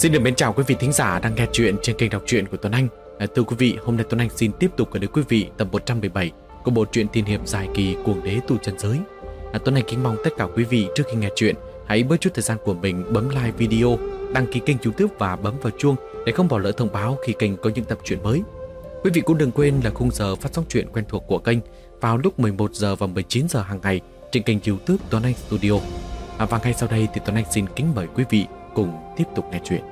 Xin được mến chào quý vị thính giả đang nghe chuyện trên kênh đọc truyện của Tuấn Anh. Thưa quý vị, hôm nay Tuấn Anh xin tiếp tục gửi đến quý vị tập 117 của bộ truyện tiên hiệp dài kỳ Cuồng Đế Tu Chân Giới. Tuấn Anh kính mong tất cả quý vị trước khi nghe chuyện hãy bớt chút thời gian của mình bấm like video, đăng ký kênh YouTube và bấm vào chuông để không bỏ lỡ thông báo khi kênh có những tập truyện mới. Quý vị cũng đừng quên là khung giờ phát sóng truyện quen thuộc của kênh vào lúc 11 giờ và 19 giờ hàng ngày trên kênh YouTube Tuấn Anh Studio. Và ngay sau đây thì Tuấn Anh xin kính mời quý vị cùng tiếp tục nghe chuyện.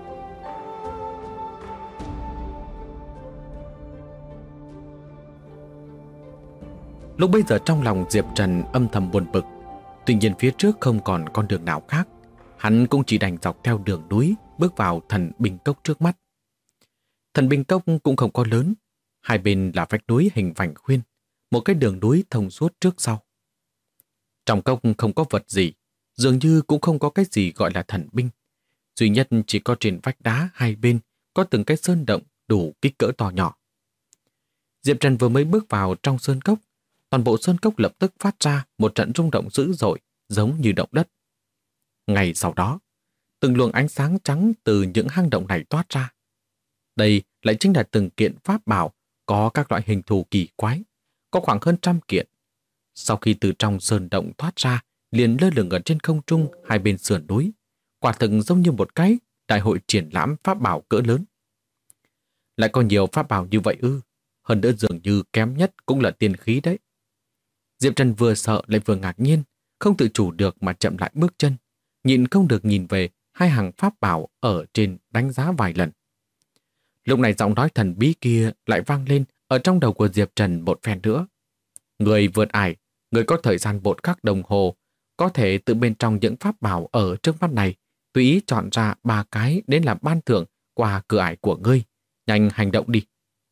Lúc bây giờ trong lòng Diệp Trần âm thầm buồn bực. Tuy nhiên phía trước không còn con đường nào khác, hắn cũng chỉ đành dọc theo đường núi bước vào Thần Binh Cốc trước mắt. Thần Binh Cốc cũng không có lớn, hai bên là vách núi hình vành khuyên, một cái đường núi thông suốt trước sau. Trong cốc không có vật gì, dường như cũng không có cái gì gọi là thần binh. Duy nhất chỉ có trên vách đá hai bên có từng cái sơn động đủ kích cỡ to nhỏ. Diệp Trần vừa mới bước vào trong sơn cốc, toàn bộ sơn cốc lập tức phát ra một trận rung động dữ dội, giống như động đất. Ngay sau đó, từng luồng ánh sáng trắng từ những hang động này toát ra. Đây lại chính là từng kiện pháp bảo có các loại hình thù kỳ quái, có khoảng hơn 100 kiện. Sau khi từ trong sơn động thoát ra, liền lơ lửng ở trên không trung hai bên sườn núi, quả thực giống như một cái đại hội triển lãm pháp bảo cỡ lớn. Lại có nhiều pháp bảo như vậy ư? Hơn nữa dường như kém nhất cũng là tiên khí đấy. Diệp Trần vừa sợ lại vừa ngạc nhiên, không tự chủ được mà chậm lại bước chân, nhịn không được nhìn về hai hàng pháp bảo ở trên đánh giá vài lần. Lúc này giọng nói thần bí kia lại vang lên ở trong đầu của Diệp Trần một phen nữa. Người vượt ải, người có thời gian 1 khắc đồng hồ, có thể từ bên trong những pháp bảo ở trước mắt này tùy ý chọn ra 3 cái đến làm ban thưởng qua cửa ải của ngươi. Nhanh hành động đi.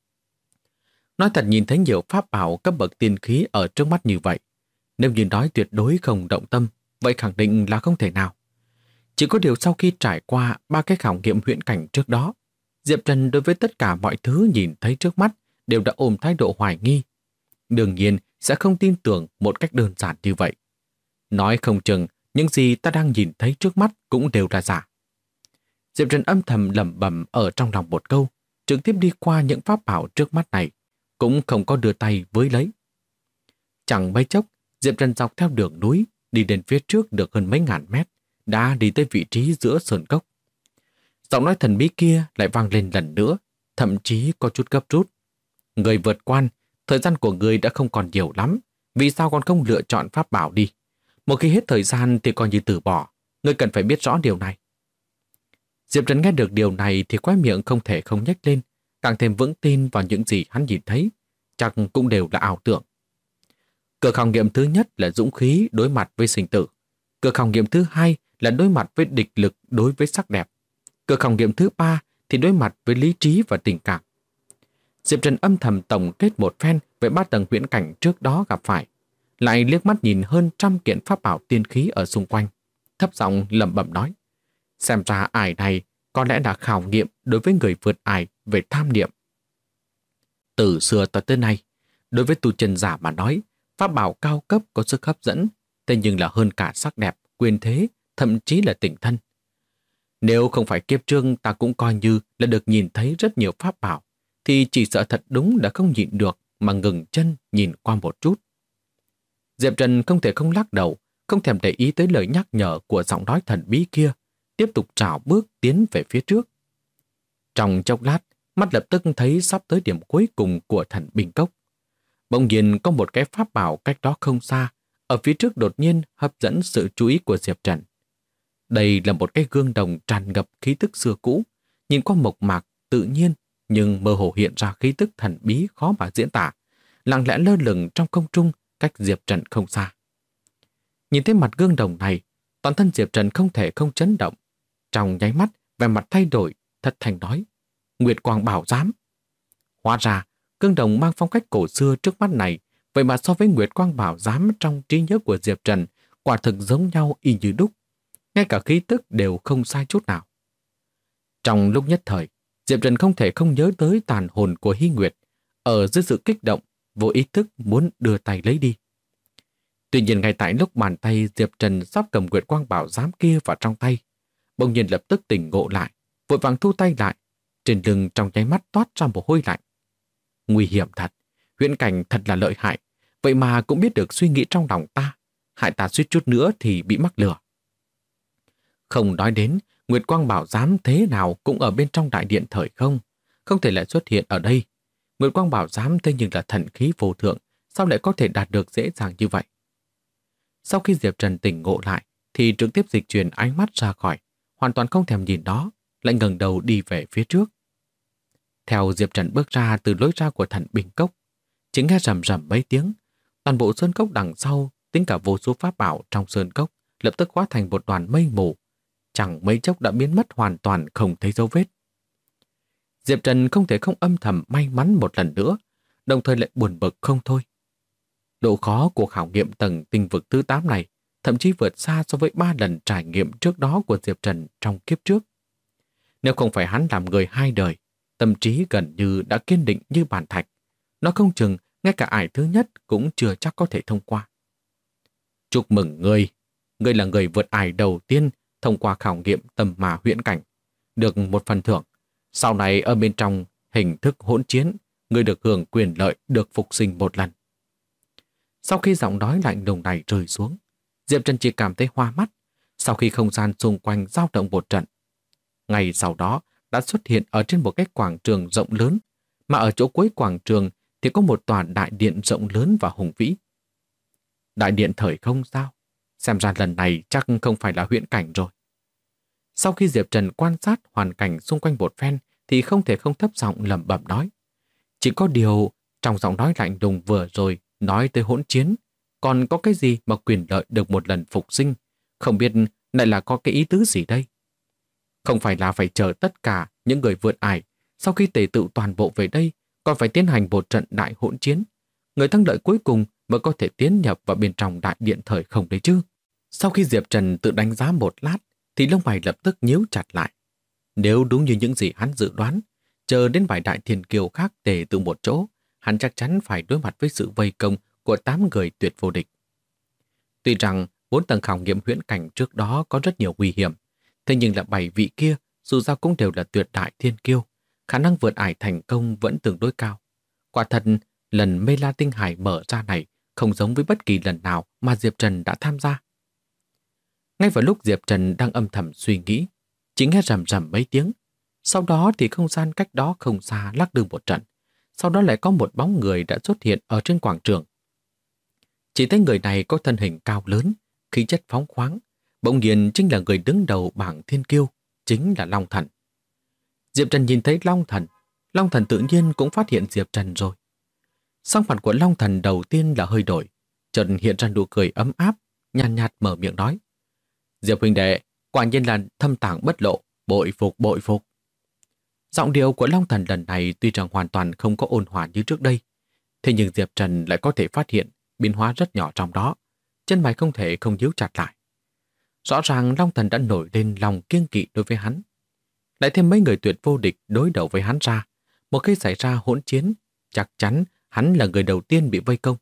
Nói thật, nhìn thấy nhiều pháp bảo cấp bậc tiên khí ở trước mắt như vậy, nếu như nói tuyệt đối không động tâm, vậy khẳng định là không thể nào. Chỉ có điều sau khi trải qua 3 cái khảo nghiệm huyễn cảnh trước đó, Diệp Trần đối với tất cả mọi thứ nhìn thấy trước mắt đều đã ôm thái độ hoài nghi. Đương nhiên sẽ không tin tưởng một cách đơn giản như vậy. Nói không chừng những gì ta đang nhìn thấy trước mắt cũng đều là giả. Diệp Trần âm thầm lẩm bẩm ở trong lòng một câu, trực tiếp đi qua những pháp bảo trước mắt này, cũng không có đưa tay với lấy. Chẳng mấy chốc, Diệp Trần dọc theo đường núi, đi đến phía trước được hơn mấy ngàn mét, đã đi tới vị trí giữa sơn cốc. Giọng nói thần bí kia lại vang lên lần nữa, thậm chí có chút gấp rút. Người vượt quan, thời gian của người đã không còn nhiều lắm, vì sao còn không lựa chọn pháp bảo đi? Một khi hết thời gian thì coi như từ bỏ, người cần phải biết rõ điều này. Diệp Trần nghe được điều này thì khóe miệng không thể không nhếch lên, càng thêm vững tin vào những gì hắn nhìn thấy, chắc cũng đều là ảo tưởng. Cửa khảo nghiệm thứ nhất là dũng khí đối mặt với sinh tử. Cửa khảo nghiệm thứ hai là đối mặt với địch lực đối với sắc đẹp. Cửa khảo nghiệm thứ ba thì đối mặt với lý trí và tình cảm. Diệp Trần âm thầm tổng kết một phen về 3 tầng huyễn cảnh trước đó gặp phải, lại liếc mắt nhìn hơn 100 kiện pháp bảo tiên khí ở xung quanh, thấp giọng lẩm bẩm nói: xem ra ải này có lẽ là khảo nghiệm đối với người vượt ải về tham niệm. Từ xưa tới nay, đối với tu chân giả mà nói, pháp bảo cao cấp có sức hấp dẫn, thế nhưng là hơn cả sắc đẹp, quyền thế, thậm chí là tình thân. Nếu không phải kiếp trước ta cũng coi như là được nhìn thấy rất nhiều pháp bảo, thì chỉ sợ thật đúng đã không nhịn được mà ngừng chân nhìn qua một chút. Diệp Trần không thể không lắc đầu, không thèm để ý tới lời nhắc nhở của giọng nói thần bí kia, tiếp tục trảo bước tiến về phía trước. Trong chốc lát, mắt lập tức thấy sắp tới điểm cuối cùng của Thần Binh Cốc. Bỗng nhiên có một cái pháp bảo cách đó không xa, ở phía trước đột nhiên hấp dẫn sự chú ý của Diệp Trần. Đây là một cái gương đồng tràn ngập khí tức xưa cũ, nhìn qua mộc mạc, tự nhiên, nhưng mơ hồ hiện ra khí tức thần bí khó mà diễn tả, lặng lẽ lơ lửng trong không trung cách Diệp Trần không xa. Nhìn thấy mặt gương đồng này, toàn thân Diệp Trần không thể không chấn động. Trong nháy mắt, vẻ mặt thay đổi, thất thanh nói: Nguyệt Quang Bảo Giám. Hóa ra, gương đồng mang phong cách cổ xưa trước mắt này, vậy mà so với Nguyệt Quang Bảo Giám trong trí nhớ của Diệp Trần, quả thực giống nhau y như đúc. Ngay cả khí tức đều không sai chút nào. Trong lúc nhất thời, Diệp Trần không thể không nhớ tới tàn hồn của Hy Nguyệt, ở dưới sự kích động, vô ý thức muốn đưa tay lấy đi. Tuy nhiên ngay tại lúc bàn tay Diệp Trần sắp cầm Nguyệt Quang Bảo Giám kia vào trong tay, bỗng nhiên lập tức tỉnh ngộ lại, vội vàng thu tay lại, trên lưng trong nháy mắt toát ra mồ hôi lạnh. Nguy hiểm thật, Huyễn Cảnh thật là lợi hại, vậy mà cũng biết được suy nghĩ trong lòng ta, hại ta suýt chút nữa thì bị mắc lừa. Không nói đến, Nguyệt Quang Bảo Giám thế nào cũng ở bên trong đại điện thời không thể lại xuất hiện ở đây. Nguyệt Quang Bảo Giám thế nhưng là thần khí vô thượng, sao lại có thể đạt được dễ dàng như vậy? Sau khi Diệp Trần tỉnh ngộ lại, thì trực tiếp dịch chuyển ánh mắt ra khỏi, hoàn toàn không thèm nhìn nó, lại ngẩng đầu đi về phía trước. Theo Diệp Trần bước ra từ lối ra của Thần Bình Cốc, chỉ nghe rầm rầm mấy tiếng, toàn bộ sơn cốc đằng sau, tính cả vô số pháp bảo trong sơn cốc, lập tức hóa thành một đoàn mây mù, chẳng mấy chốc đã biến mất hoàn toàn không thấy dấu vết. Diệp Trần không thể không âm thầm may mắn một lần nữa, đồng thời lại buồn bực không thôi. Độ khó của khảo nghiệm tầng tinh vực thứ 8 này thậm chí vượt xa so với 3 lần trải nghiệm trước đó của Diệp Trần trong kiếp trước. Nếu không phải hắn làm người 2 đời, tâm trí gần như đã kiên định như bàn thạch, nó không chừng ngay cả ải thứ nhất cũng chưa chắc có thể thông qua. Chúc mừng ngươi, ngươi là người vượt ải đầu tiên thông qua khảo nghiệm tầm mà huyễn cảnh, được một phần thưởng. Sau này ở bên trong hình thức hỗn chiến, ngươi được hưởng quyền lợi được phục sinh một lần. Sau khi giọng nói lạnh lùng này rơi xuống, Diệp Trần chỉ cảm thấy hoa mắt, sau khi không gian xung quanh dao động một trận. Ngày sau đó đã xuất hiện ở trên một cái quảng trường rộng lớn, mà ở chỗ cuối quảng trường thì có một tòa đại điện rộng lớn và hùng vĩ. Đại điện thời không sao? Xem ra lần này chắc không phải là huyễn cảnh rồi. Sau khi Diệp Trần quan sát hoàn cảnh xung quanh một phen thì không thể không thấp giọng lẩm bẩm nói. Chỉ có điều trong giọng nói lạnh lùng vừa rồi nói tới hỗn chiến, còn có cái gì mà quyền lợi được một lần phục sinh, không biết lại là có cái ý tứ gì đây? Không phải là phải chờ tất cả những người vượt ải sau khi tề tựu toàn bộ về đây, còn phải tiến hành một trận đại hỗn chiến. Người thắng lợi cuối cùng mới có thể tiến nhập vào bên trong đại điện thời không đấy chứ. Sau khi Diệp Trần tự đánh giá một lát, thì lông mày lập tức nhíu chặt lại. Nếu đúng như những gì hắn dự đoán, chờ đến vài đại thiên kiêu khác tề tụ một chỗ, hắn chắc chắn phải đối mặt với sự vây công của 8 người tuyệt vô địch. Tuy rằng 4 tầng khảo nghiệm huyễn cảnh trước đó có rất nhiều nguy hiểm, thế nhưng là 7 vị kia dù sao cũng đều là tuyệt đại thiên kiêu, khả năng vượt ải thành công vẫn tương đối cao. Quả thật, lần Mê La Tinh Hải mở ra này không giống với bất kỳ lần nào mà Diệp Trần đã tham gia. Ngay vào lúc Diệp Trần đang âm thầm suy nghĩ, chỉ nghe rầm rầm mấy tiếng. Sau đó thì không gian cách đó không xa lắc lư một trận. Sau đó lại có một bóng người đã xuất hiện ở trên quảng trường. Chỉ thấy người này có thân hình cao lớn, khí chất phóng khoáng, bỗng nhiên chính là người đứng đầu bảng thiên kiêu, chính là Long Thần. Diệp Trần nhìn thấy Long Thần tự nhiên cũng phát hiện Diệp Trần rồi. Sắc mặt của Long Thần đầu tiên là hơi đổi, chợt hiện ra nụ cười ấm áp, nhàn nhạt mở miệng nói. Diệp huynh đệ, quả nhiên là thâm tàng bất lộ, bội phục bội phục. Giọng điệu của Long Thần lần này tuy rằng hoàn toàn không có ôn hòa như trước đây, thế nhưng Diệp Trần lại có thể phát hiện biến hóa rất nhỏ trong đó, chân mày không thể không nhíu chặt lại. Rõ ràng Long Thần đã nổi lên lòng kiêng kỵ đối với hắn. Lại thêm mấy người tuyệt vô địch đối đầu với hắn ra, một khi xảy ra hỗn chiến, chắc chắn hắn là người đầu tiên bị vây công.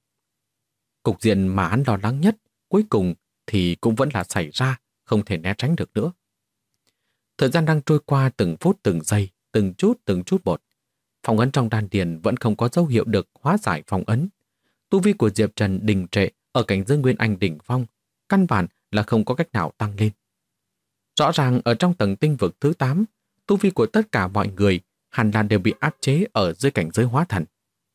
Cục diện mà hắn lo lắng nhất, cuối cùng thì cũng vẫn là xảy ra, không thể né tránh được nữa. Thời gian đang trôi qua từng phút từng giây, từng chút một. Phong ấn trong đan điền vẫn không có dấu hiệu được hóa giải phong ấn. Tu vi của Diệp Trần đình trệ ở cảnh giới Nguyên Anh đỉnh phong, căn bản là không có cách nào tăng lên. Rõ ràng ở trong tầng tinh vực thứ 8, tu vi của tất cả mọi người hẳn là đều bị áp chế ở dưới cảnh giới hóa thần.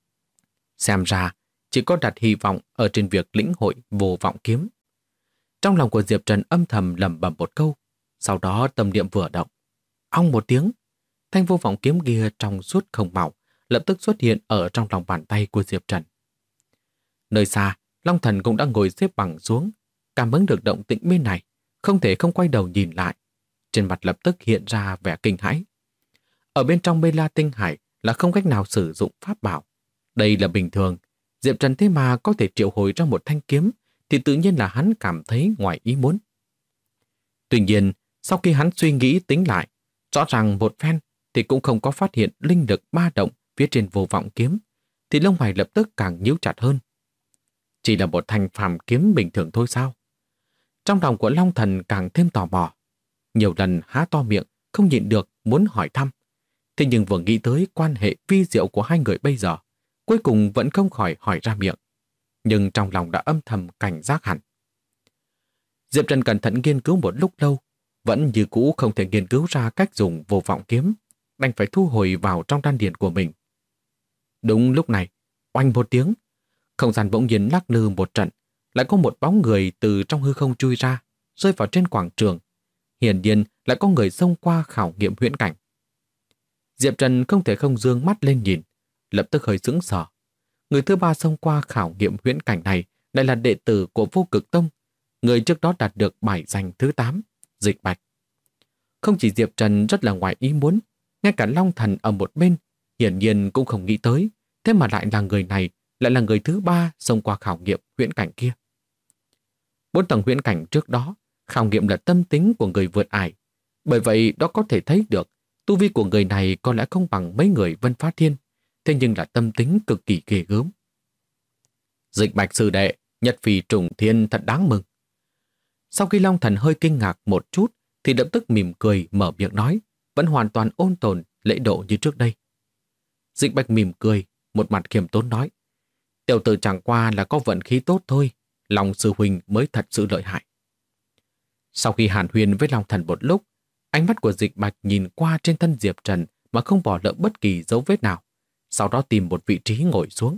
Xem ra, chỉ có đặt hy vọng ở trên việc lĩnh hội vô vọng kiếm. Trong lòng của Diệp Trần âm thầm lẩm bẩm một câu, sau đó tâm niệm vừa động. Ong một tiếng, thanh vô vọng kiếm kia trong suốt không màu, lập tức xuất hiện ở trong lòng bàn tay của Diệp Trần. Nơi xa, Long Thần cũng đã ngồi xếp bằng xuống, cảm ứng được động tĩnh bên này, không thể không quay đầu nhìn lại. Trên mặt lập tức hiện ra vẻ kinh hãi. Ở bên trong Mê La Tinh Hải là không cách nào sử dụng pháp bảo. Đây là bình thường, Diệp Trần thế mà có thể triệu hồi ra một thanh kiếm, thì tự nhiên là hắn cảm thấy ngoài ý muốn. Tuy nhiên, sau khi hắn suy nghĩ tính lại, rõ ràng một phen thì cũng không có phát hiện linh lực ba động phía trên vô vọng kiếm, thì lông mày lập tức càng nhíu chặt hơn. Chỉ là một thanh phàm kiếm bình thường thôi sao? Trong lòng của Long Thần càng thêm tò mò. Nhiều lần há to miệng, không nhịn được muốn hỏi thăm. Thế nhưng vừa nghĩ tới quan hệ vi diệu của hai người bây giờ, cuối cùng vẫn không khỏi hỏi ra miệng. Nhưng trong lòng đã âm thầm cảnh giác hẳn. Diệp Trần cẩn thận nghiên cứu một lúc lâu, vẫn như cũ không thể nghiên cứu ra cách dùng vô vọng kiếm, đành phải thu hồi vào trong đan điền của mình. Đúng lúc này, oanh một tiếng, không gian bỗng nhiên lắc lư một trận, lại có một bóng người từ trong hư không chui ra, rơi vào trên quảng trường. Hiển nhiên lại có người xông qua khảo nghiệm huyễn cảnh. Diệp Trần không thể không dương mắt lên nhìn, lập tức hơi sững sờ. Người thứ ba xông qua khảo nghiệm huyễn cảnh này lại là đệ tử của Vô Cực Tông, người trước đó đạt được bài danh thứ 8, Dịch Bạch. Không chỉ Diệp Trần rất là ngoài ý muốn, ngay cả Long Thần ở một bên hiển nhiên cũng không nghĩ tới, thế mà lại là người này, lại là người thứ ba xông qua khảo nghiệm huyễn cảnh kia. 4 tầng huyễn cảnh trước đó, khảo nghiệm là tâm tính của người vượt ải. Bởi vậy đó có thể thấy được, tu vi của người này có lẽ không bằng mấy người Vân Phá Thiên, thế nhưng là tâm tính cực kỳ ghê gớm. Dịch Bạch sư đệ, Nhật Phì trùng thiên thật đáng mừng. Sau khi Long Thần hơi kinh ngạc một chút, thì lập tức mỉm cười mở miệng nói, vẫn hoàn toàn ôn tồn, lễ độ như trước đây. Dịch Bạch mỉm cười, một mặt khiêm tốn nói, tiểu tử chẳng qua là có vận khí tốt thôi, Long sư huynh mới thật sự lợi hại. Sau khi hàn huyên với Long Thần một lúc, ánh mắt của Dịch Bạch nhìn qua trên thân Diệp Trần mà không bỏ lỡ bất kỳ dấu vết nào, sau đó tìm một vị trí ngồi xuống.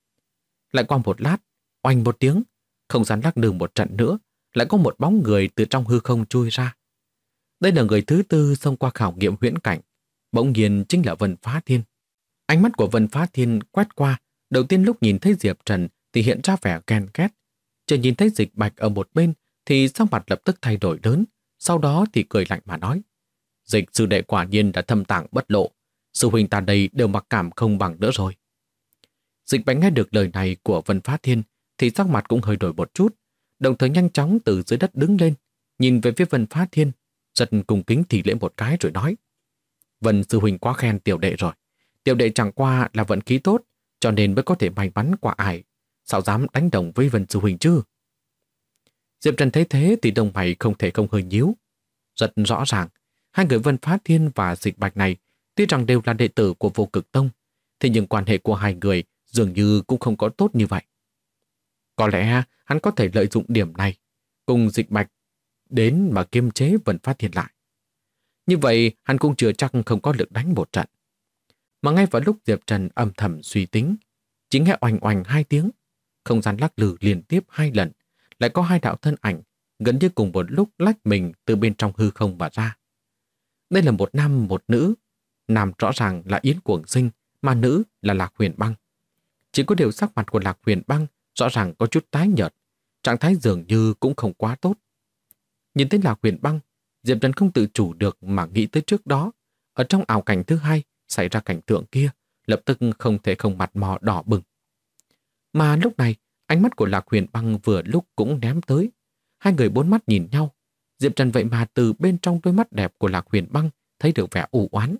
Lại qua một lát, oanh một tiếng, không gian lắc lư một trận nữa, lại có một bóng người từ trong hư không chui ra. Đây là người thứ tư xông qua khảo nghiệm huyễn cảnh, bỗng nhiên chính là Vân Phá Thiên. Ánh mắt của Vân Phá Thiên quét qua, đầu tiên lúc nhìn thấy Diệp Trần thì hiện ra vẻ ghen ghét, chờ nhìn thấy Dịch Bạch ở một bên thì sắc mặt lập tức thay đổi lớn, sau đó thì cười lạnh mà nói, Dịch sư đệ quả nhiên đã thâm tàng bất lộ, sư huynh ta đây đều mặc cảm không bằng nữa rồi. Dịch Bạch nghe được lời này của Vân Phá Thiên thì sắc mặt cũng hơi đổi một chút, đồng thời nhanh chóng từ dưới đất đứng lên, nhìn về phía Vân Phá Thiên, rất cung kính thì lễ một cái rồi nói, Vân sư huynh quá khen tiểu đệ rồi, tiểu đệ chẳng qua là vận khí tốt, cho nên mới có thể may mắn qua ải, sao dám đánh đồng với Vân sư huynh chứ? Diệp Trần thấy thế thì đồng mày không thể không hơi nhíu. Rất rõ ràng, hai người Vân Phá Thiên và Dịch Bạch này tuy rằng đều là đệ tử của Vô Cực Tông, thế nhưng quan hệ của hai người dường như cũng không có tốt như vậy. Có lẽ hắn có thể lợi dụng điểm này cùng Dịch Bạch đến mà kiềm chế Vân Phá Thiên lại. Như vậy hắn cũng chưa chắc không có lực đánh một trận. Mà ngay vào lúc Diệp Trần âm thầm suy tính, chỉ nghe oanh oanh 2 tiếng, không gian lắc lư liên tiếp 2 lần, lại có 2 đạo thân ảnh gần như cùng một lúc lách mình từ bên trong hư không mà ra. Đây là một nam một nữ, nam rõ ràng là Yến Cuồng Sinh, mà nữ là Lạc Huyền Băng. Chỉ có điều sắc mặt của Lạc Huyền Băng rõ ràng có chút tái nhợt, trạng thái dường như cũng không quá tốt. Nhìn thấy Lạc Huyền Băng, Diệp Trần không tự chủ được mà nghĩ tới trước đó, ở trong ảo cảnh thứ hai xảy ra cảnh tượng kia, lập tức không thể không mặt mò đỏ bừng. Mà lúc này, ánh mắt của Lạc Huyền Băng vừa lúc cũng ném tới. Hai người bốn mắt nhìn nhau. Diệp Trần vậy mà từ bên trong đôi mắt đẹp của Lạc Huyền Băng thấy được vẻ u oán.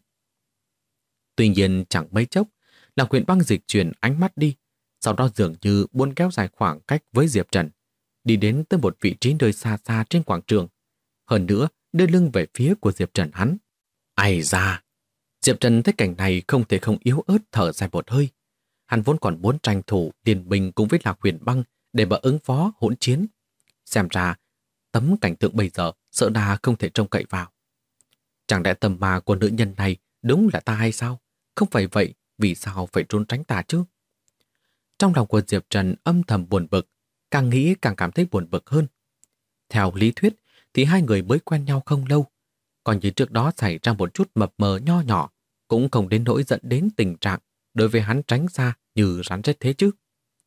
Tuy nhiên chẳng mấy chốc, Lạc Huyền Băng dịch chuyển ánh mắt đi, sau đó dường như muốn kéo dài khoảng cách với Diệp Trần, đi đến tới một vị trí nơi xa xa trên quảng trường. Hơn nữa, đưa lưng về phía của Diệp Trần hắn. Ai da! Diệp Trần thấy cảnh này không thể không yếu ớt thở dài một hơi. Hắn vốn còn muốn tranh thủ liên minh cùng với Lạc Huyền Băng để mà ứng phó hỗn chiến. Xem ra, tấm cảnh tượng bây giờ sợ là không thể trông cậy vào. Chẳng lẽ tầm ma của nữ nhân này đúng là ta hay sao? Không phải vậy, vì sao phải trốn tránh ta chứ? Trong lòng của Diệp Trần âm thầm buồn bực, càng nghĩ càng cảm thấy buồn bực hơn. Theo lý thuyết thì hai người mới quen nhau không lâu, còn như trước đó xảy ra một chút mập mờ nho nhỏ, cũng không đến nỗi dẫn đến tình trạng đối với hắn tránh xa như rắn rết thế chứ.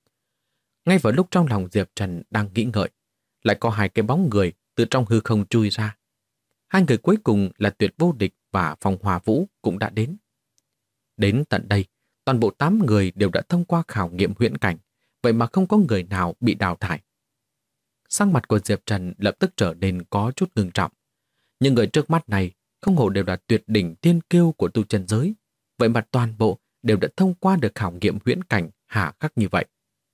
Ngay vào lúc trong lòng Diệp Trần đang nghĩ ngợi, lại có 2 cái bóng người từ trong hư không chui ra. 2 người cuối cùng là Tuyệt Vô Địch và Phong Hòa Vũ cũng đã đến. Đến tận đây, toàn bộ 8 người đều đã thông qua khảo nghiệm huyễn cảnh, vậy mà không có người nào bị đào thải. Sắc mặt của Diệp Trần lập tức trở nên có chút ngưng trọng. Nhưng người trước mắt này không hổ đều là tuyệt đỉnh tiên kiêu của tu chân giới, vậy mà toàn bộ đều đã thông qua được khảo nghiệm huyễn cảnh hà khắc như vậy.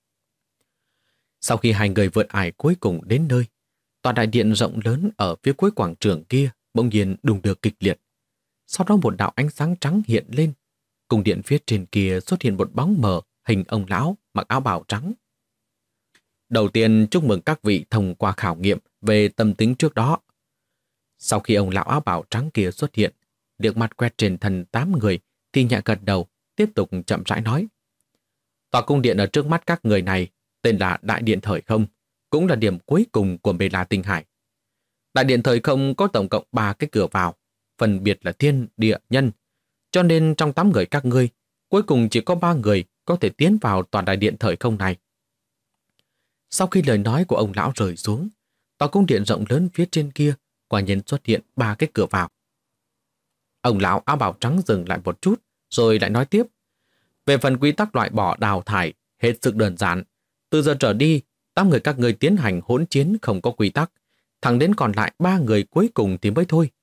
Sau khi 2 người vượt ải cuối cùng đến nơi, tòa đại điện rộng lớn ở phía cuối quảng trường kia bỗng nhiên đùng đưa kịch liệt. Sau đó một đạo ánh sáng trắng hiện lên. Cung điện phía trên kia xuất hiện một bóng mờ hình ông lão mặc áo bào trắng. Đầu tiên chúc mừng các vị thông qua khảo nghiệm về tâm tính trước đó. Sau khi ông lão áo bào trắng kia xuất hiện, liếc mặt quét trên thân 8 người thì nhẹ gật đầu, tiếp tục chậm rãi nói. Tòa cung điện ở trước mắt các người này tên là Đại Điện Thời Không, cũng là điểm cuối cùng của Bê La Tinh Hải. Đại Điện Thời Không có tổng cộng 3 cái cửa vào, phân biệt là thiên, địa, nhân. Cho nên trong 8 người các ngươi, cuối cùng chỉ có 3 người có thể tiến vào tòa Đại Điện Thời Không này. Sau khi lời nói của ông lão rơi xuống, tòa cung điện rộng lớn phía trên kia quả nhiên xuất hiện 3 cái cửa vào. Ông lão áo bào trắng dừng lại một chút, rồi lại nói tiếp. Về phần quy tắc loại bỏ đào thải, hết sức đơn giản. Từ giờ trở đi, 8 người các ngươi tiến hành hỗn chiến không có quy tắc, thẳng đến còn lại 3 người cuối cùng thì mới thôi.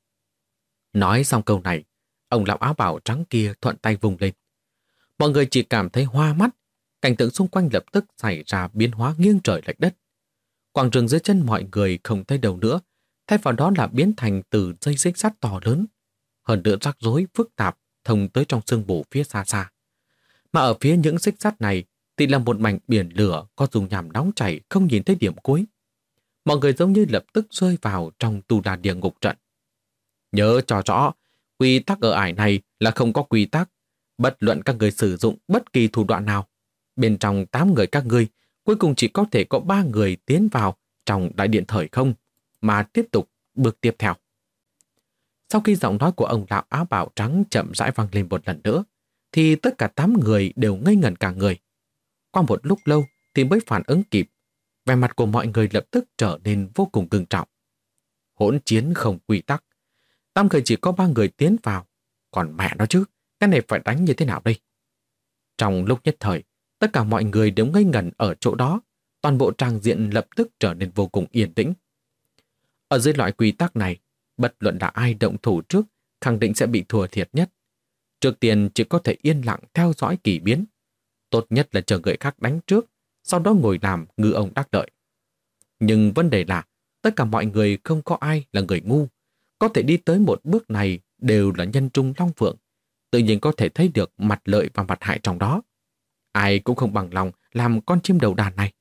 Nói xong câu này, ông lão áo bào trắng kia thuận tay vùng lên. Mọi người chỉ cảm thấy hoa mắt, cảnh tượng xung quanh lập tức xảy ra biến hóa nghiêng trời lệch đất. Quảng trường dưới chân mọi người không thấy đâu nữa, thay vào đó là biến thành từ dây xích sắt to lớn. Hơn nữa rắc rối phức tạp thông tới trong sương mù phía xa xa. Mà ở phía những xích sắt này thì là một mảnh biển lửa có dung nham nóng chảy không nhìn thấy điểm cuối. Mọi người giống như lập tức rơi vào trong tu đà địa ngục trận. Nhớ cho rõ, quy tắc ở ải này là không có quy tắc. Bất luận các người sử dụng bất kỳ thủ đoạn nào, bên trong 8 người các ngươi cuối cùng chỉ có thể có 3 người tiến vào trong Đại Điện Thời Không mà tiếp tục bước tiếp theo. Sau khi giọng nói của ông lão áo bào trắng chậm rãi vang lên một lần nữa, thì tất cả 8 người đều ngây ngẩn cả người. Qua một lúc lâu thì mới phản ứng kịp, vẻ mặt của mọi người lập tức trở nên vô cùng cứng trọng. Hỗn chiến không quy tắc, 8 người chỉ có 3 người tiến vào, còn mẹ nó chứ, cái này phải đánh như thế nào đây? Trong lúc nhất thời, tất cả mọi người đều ngây ngẩn ở chỗ đó, toàn bộ tràng diện lập tức trở nên vô cùng yên tĩnh. Ở dưới loại quy tắc này, bất luận là ai động thủ trước, khẳng định sẽ bị thua thiệt nhất. Trước tiên chỉ có thể yên lặng theo dõi kỳ biến. Tốt nhất là chờ người khác đánh trước, sau đó ngồi làm ngư ông đắc lợi. Nhưng vấn đề là, tất cả mọi người không có ai là người ngu. Có thể đi tới một bước này đều là nhân trung long phượng. Tự nhiên có thể thấy được mặt lợi và mặt hại trong đó. Ai cũng không bằng lòng làm con chim đầu đàn này.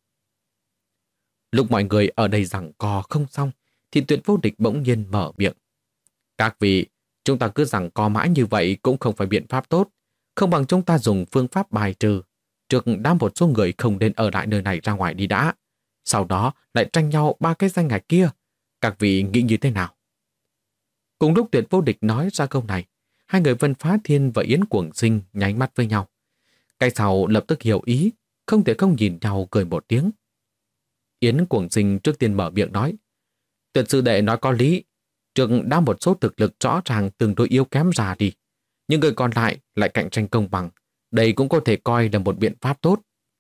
Lúc mọi người ở đây giằng co không xong, thì Tuyệt Vô Địch bỗng nhiên mở miệng. Các vị, chúng ta cứ giằng co mãi như vậy cũng không phải biện pháp tốt. Không bằng chúng ta dùng phương pháp bài trừ. Trước đã một số người không nên ở lại nơi này ra ngoài đi đã. Sau đó lại tranh nhau 3 cái danh ngạch kia. Các vị nghĩ như thế nào? Cùng lúc Tuyệt Vô Địch nói ra câu này, hai người Vân Phá Thiên và Yến Cuồng Sinh nháy mắt với nhau. Cái sau lập tức hiểu ý, không thể không nhìn nhau cười một tiếng. Yến Cuồng Sinh trước tiên mở miệng nói. Tuyệt sư đệ nói có lý, trước đã một số thực lực rõ ràng tương đối yếu kém ra đi. Nhưng người còn lại cạnh tranh công bằng. Đây cũng có thể coi là một biện pháp tốt.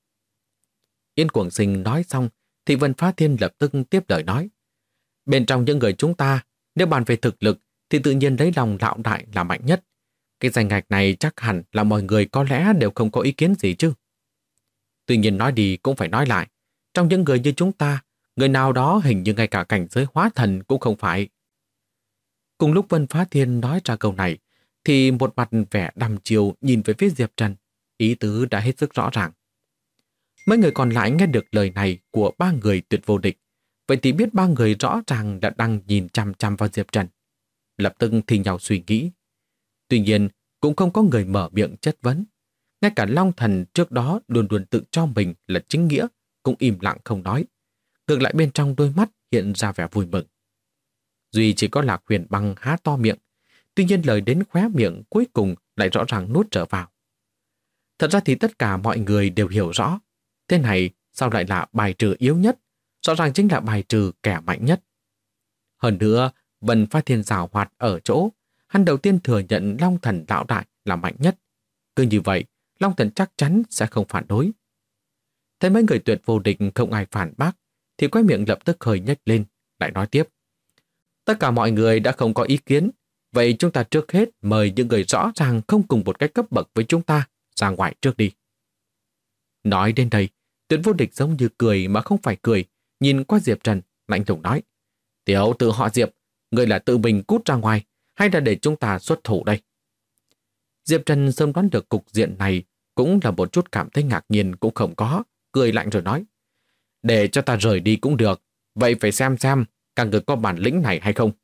Yến Cuồng Sinh nói xong, thì Vân Phá Thiên lập tức tiếp lời nói. Bên trong những người chúng ta, nếu bàn về thực lực, thì tự nhiên lấy lòng lão đại là mạnh nhất. Cái danh ngạch này chắc hẳn là mọi người có lẽ đều không có ý kiến gì chứ. Tuy nhiên nói đi cũng phải nói lại. Trong những người như chúng ta, người nào đó hình như ngay cả cảnh giới hóa thần cũng không phải. Cùng lúc Vân Phá Thiên nói ra câu này, thì một mặt vẻ đăm chiêu nhìn về phía Diệp Trần, ý tứ đã hết sức rõ ràng. Mấy người còn lại nghe được lời này của 3 người Tuyệt Vô Địch, vậy thì biết 3 người rõ ràng đã đang nhìn chăm chăm vào Diệp Trần. Lập tức thì nhau suy nghĩ. Tuy nhiên, cũng không có người mở miệng chất vấn. Ngay cả Long Thần trước đó luôn luôn tự cho mình là chính nghĩa, cũng im lặng không nói. Ngược lại bên trong đôi mắt hiện ra vẻ vui mừng. Duy chỉ có Lạc Huyền Băng há to miệng, tuy nhiên lời đến khóe miệng cuối cùng lại rõ ràng nuốt trở vào. Thật ra thì tất cả mọi người đều hiểu rõ. Thế này sao lại là bài trừ yếu nhất? Rõ ràng chính là bài trừ kẻ mạnh nhất. Hơn nữa, Vân Phá Thiên giảo hoạt ở chỗ, hắn đầu tiên thừa nhận Long Thần lão đại là mạnh nhất. Cứ như vậy, Long Thần chắc chắn sẽ không phản đối. Thấy mấy người Tuyệt Vô Địch không ai phản bác, thì quay miệng lập tức hơi nhếch lên, lại nói tiếp. Tất cả mọi người đã không có ý kiến, vậy chúng ta trước hết mời những người rõ ràng không cùng một cái cấp bậc với chúng ta ra ngoài trước đi. Nói đến đây, Tuyệt Vô Địch giống như cười mà không phải cười, nhìn qua Diệp Trần, lạnh lùng nói. Tiểu tử họ Diệp, người là tự mình cút ra ngoài, hay là để chúng ta xuất thủ đây? Diệp Trần sớm đoán được cục diện này, cũng là một chút cảm thấy ngạc nhiên cũng không có, cười lạnh rồi nói. Để cho ta rời đi cũng được, vậy phải xem các người có bản lĩnh này hay không.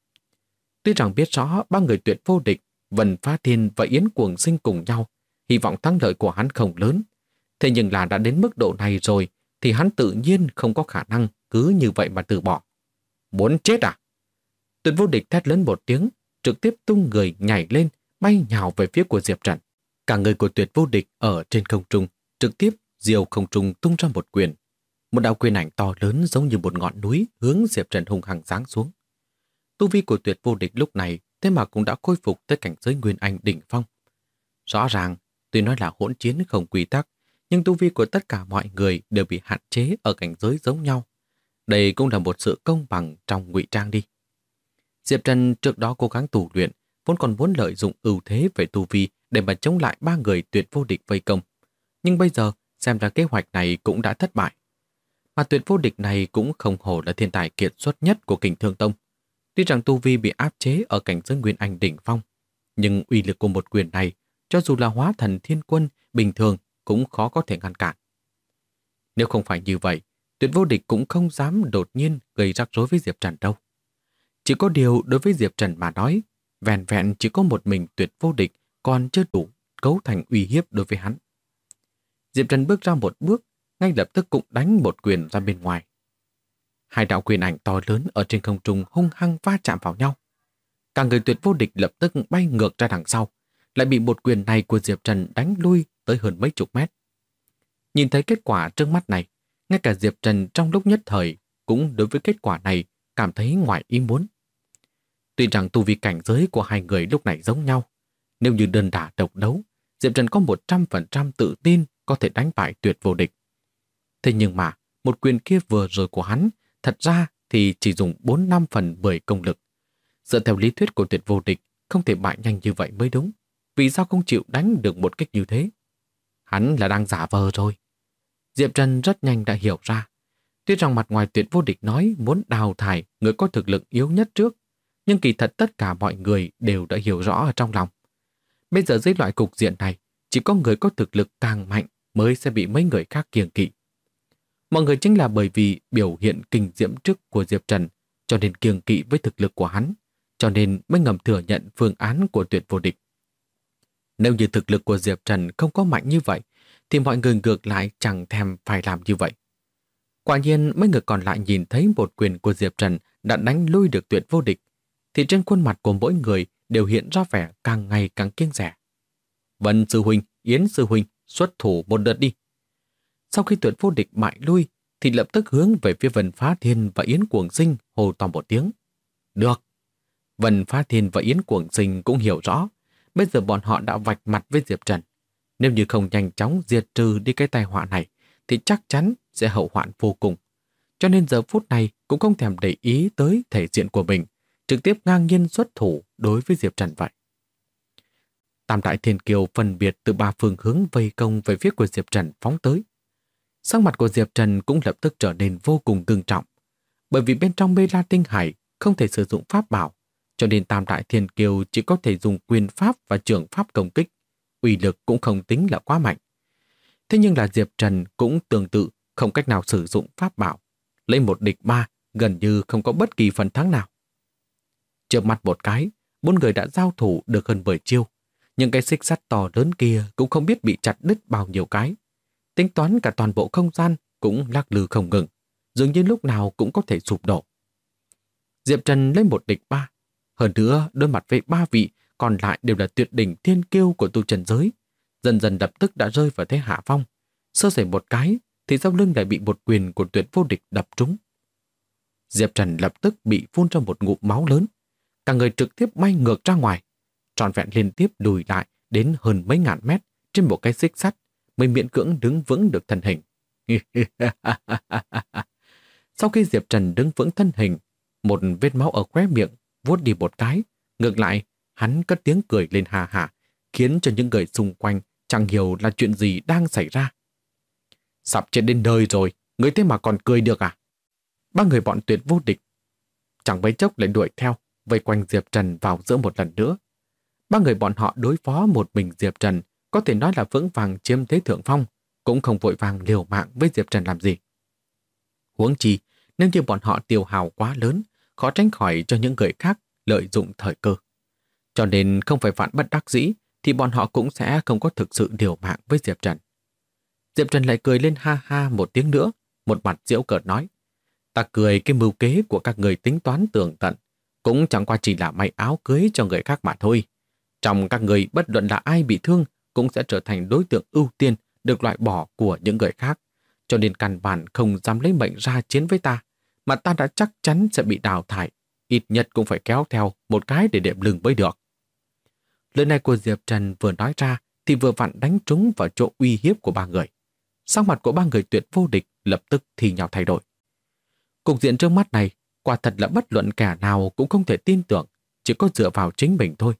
Tuy rằng biết rõ ba người tuyệt vô địch, Vân Phá Thiên và Yến Cuồng Sinh cùng nhau, hy vọng thắng lợi của hắn không lớn. Thế nhưng là đã đến mức độ này rồi, thì hắn tự nhiên không có khả năng cứ như vậy mà từ bỏ. Muốn chết à? Tuyệt vô địch thét lớn một tiếng, trực tiếp tung người nhảy lên, bay nhào về phía của Diệp Trần. Cả người của tuyệt vô địch ở trên không trung, trực tiếp diều không trung tung ra một quyền. Một đạo quyền ảnh to lớn giống như một ngọn núi hướng Diệp Trần hung hăng giáng xuống. Tu vi của tuyệt vô địch lúc này thế mà cũng đã khôi phục tới cảnh giới Nguyên Anh đỉnh phong. Rõ ràng, tuy nói là hỗn chiến không quy tắc, nhưng tu vi của tất cả mọi người đều bị hạn chế ở cảnh giới giống nhau. Đây cũng là một sự công bằng trong ngụy trang đi. Diệp Trần trước đó cố gắng tu luyện, vốn còn muốn lợi dụng ưu thế về tu vi để mà chống lại ba người tuyệt vô địch vây công. Nhưng bây giờ, xem ra kế hoạch này cũng đã thất bại. Mà tuyệt vô địch này cũng không hổ là thiên tài kiệt xuất nhất của Kình Thương Tông. Tuy rằng tu vi bị áp chế ở cảnh giới Nguyên Anh đỉnh phong, nhưng uy lực của một quyền này, cho dù là hóa thần thiên quân bình thường cũng khó có thể ngăn cản. Nếu không phải như vậy, tuyệt vô địch cũng không dám đột nhiên gây rắc rối với Diệp Trần đâu. Chỉ có điều đối với Diệp Trần mà nói, vẹn vẹn chỉ có một mình tuyệt vô địch còn chưa đủ cấu thành uy hiếp đối với hắn. Diệp Trần bước ra một bước, ngay lập tức cũng đánh một quyền ra bên ngoài. Hai đạo quyền ảnh to lớn ở trên không trung hung hăng va chạm vào nhau. Cả người tuyệt vô địch lập tức bay ngược ra đằng sau, lại bị một quyền này của Diệp Trần đánh lui tới hơn mấy chục mét. Nhìn thấy kết quả trước mắt này, ngay cả Diệp Trần trong lúc nhất thời cũng đối với kết quả này cảm thấy ngoài ý muốn. Tuy rằng tu vi cảnh giới của hai người lúc này giống nhau, nếu như đơn đả độc đấu, Diệp Trần có 100% tự tin có thể đánh bại tuyệt vô địch. Thế nhưng mà, một quyền kia vừa rồi của hắn, thật ra thì chỉ dùng 4/5/10 công lực. Dựa theo lý thuyết của tuyệt vô địch, không thể bại nhanh như vậy mới đúng. Vì sao không chịu đánh được một kích như thế? Hắn là đang giả vờ rồi. Diệp Trần rất nhanh đã hiểu ra. Tuy rằng mặt ngoài tuyệt vô địch nói muốn đào thải người có thực lực yếu nhất trước, nhưng kỳ thật tất cả mọi người đều đã hiểu rõ ở trong lòng. Bây giờ dưới loại cục diện này, chỉ có người có thực lực càng mạnh mới sẽ bị mấy người khác kiêng kỵ. Mọi người chính là bởi vì biểu hiện kinh diễm trước của Diệp Trần, cho nên kiêng kỵ với thực lực của hắn, cho nên mới ngầm thừa nhận phương án của tuyệt vô địch. Nếu như thực lực của Diệp Trần không có mạnh như vậy, thì mọi người ngược lại chẳng thèm phải làm như vậy. Quả nhiên mấy người còn lại nhìn thấy một quyền của Diệp Trần đã đánh lui được tuyệt vô địch, thì trên khuôn mặt của mỗi người đều hiện ra vẻ càng ngày càng kiêng dè. Vân sư huynh, Yến sư huynh, xuất thủ một đợt đi. Sau khi tuyệt vô địch bại lui, thì lập tức hướng về phía Vân Phá Thiên và Yến Cuồng Sinh hô to một tiếng. Được. Vân Phá Thiên và Yến Cuồng Sinh cũng hiểu rõ, bây giờ bọn họ đã vạch mặt với Diệp Trần. Nếu như không nhanh chóng diệt trừ đi cái tai họa này, thì chắc chắn sẽ hậu hoạn vô cùng. Cho nên giờ phút này cũng không thèm để ý tới thể diện của mình, trực tiếp ngang nhiên xuất thủ đối với Diệp Trần vậy. Tam đại thiên kiều phân biệt từ ba phương hướng vây công về phía của Diệp Trần phóng tới. Sắc mặt của Diệp Trần cũng lập tức trở nên vô cùng nghiêm trọng, bởi vì bên trong Mê La Tinh Hải không thể sử dụng pháp bảo, cho nên tam đại thiên kiều chỉ có thể dùng quyền pháp và trường pháp công kích, uy lực cũng không tính là quá mạnh. Thế nhưng là Diệp Trần cũng tương tự không cách nào sử dụng pháp bảo, lấy một địch ba gần như không có bất kỳ phần thắng nào. Chớp mắt một cái, bốn người đã giao thủ được hơn 10 chiêu, nhưng cái xích sắt to lớn kia cũng không biết bị chặt đứt bao nhiêu cái. Tính toán cả toàn bộ không gian cũng lắc lư không ngừng, dường như lúc nào cũng có thể sụp đổ. Diệp Trần lấy một địch ba, hơn nữa đối mặt với ba vị còn lại đều là tuyệt đỉnh thiên kiêu của tu trần giới, dần dần lập tức đã rơi vào thế hạ phong. Sơ sẩy một cái thì sau lưng lại bị một quyền của tuyệt vô địch đập trúng. Diệp Trần lập tức bị phun ra một ngụm máu lớn, cả người trực tiếp bay ngược ra ngoài, trọn vẹn liên tiếp lùi lại đến hơn mấy ngàn mét trên một cái xích sắt mới miễn cưỡng đứng vững được thân hình. Sau khi Diệp Trần đứng vững thân hình, một vết máu ở khóe miệng vuốt đi một cái, ngược lại hắn cất tiếng cười lên hà hà, khiến cho những người xung quanh chẳng hiểu là chuyện gì đang xảy ra. Sắp chết đến đời rồi, người thế mà còn cười được à? Ba người bọn tuyệt vô địch chẳng mấy chốc lại đuổi theo, vây quanh Diệp Trần vào giữa một lần nữa. Ba người bọn họ đối phó một mình Diệp Trần có thể nói là vững vàng chiếm thế thượng phong, cũng không vội vàng liều mạng với Diệp Trần làm gì. Huống chi, nếu như bọn họ tiêu hao quá lớn, khó tránh khỏi cho những người khác lợi dụng thời cơ. Cho nên không phải vạn bất đắc dĩ thì bọn họ cũng sẽ không có thực sự liều mạng với Diệp Trần. Diệp Trần lại cười lên ha ha một tiếng nữa, một mặt giễu cợt nói: ta cười cái mưu kế của các người tính toán tường tận, cũng chẳng qua chỉ là may áo cưới cho người khác mà thôi. Trong các người bất luận là ai bị thương cũng sẽ trở thành đối tượng ưu tiên được loại bỏ của những người khác, cho nên căn bản không dám lấy mệnh ra chiến với ta, mà ta đã chắc chắn sẽ bị đào thải, ít nhất cũng phải kéo theo một cái để đệm lưng mới được. Lời này của Diệp Trần vừa nói ra thì vừa vặn đánh trúng vào chỗ uy hiếp của ba người. Sắc mặt của ba người Tuyệt Vô Địch lập tức thì nhau thay đổi. Cục diện trước mắt này quả thật là bất luận kẻ nào cũng không thể tin tưởng, chỉ có dựa vào chính mình thôi.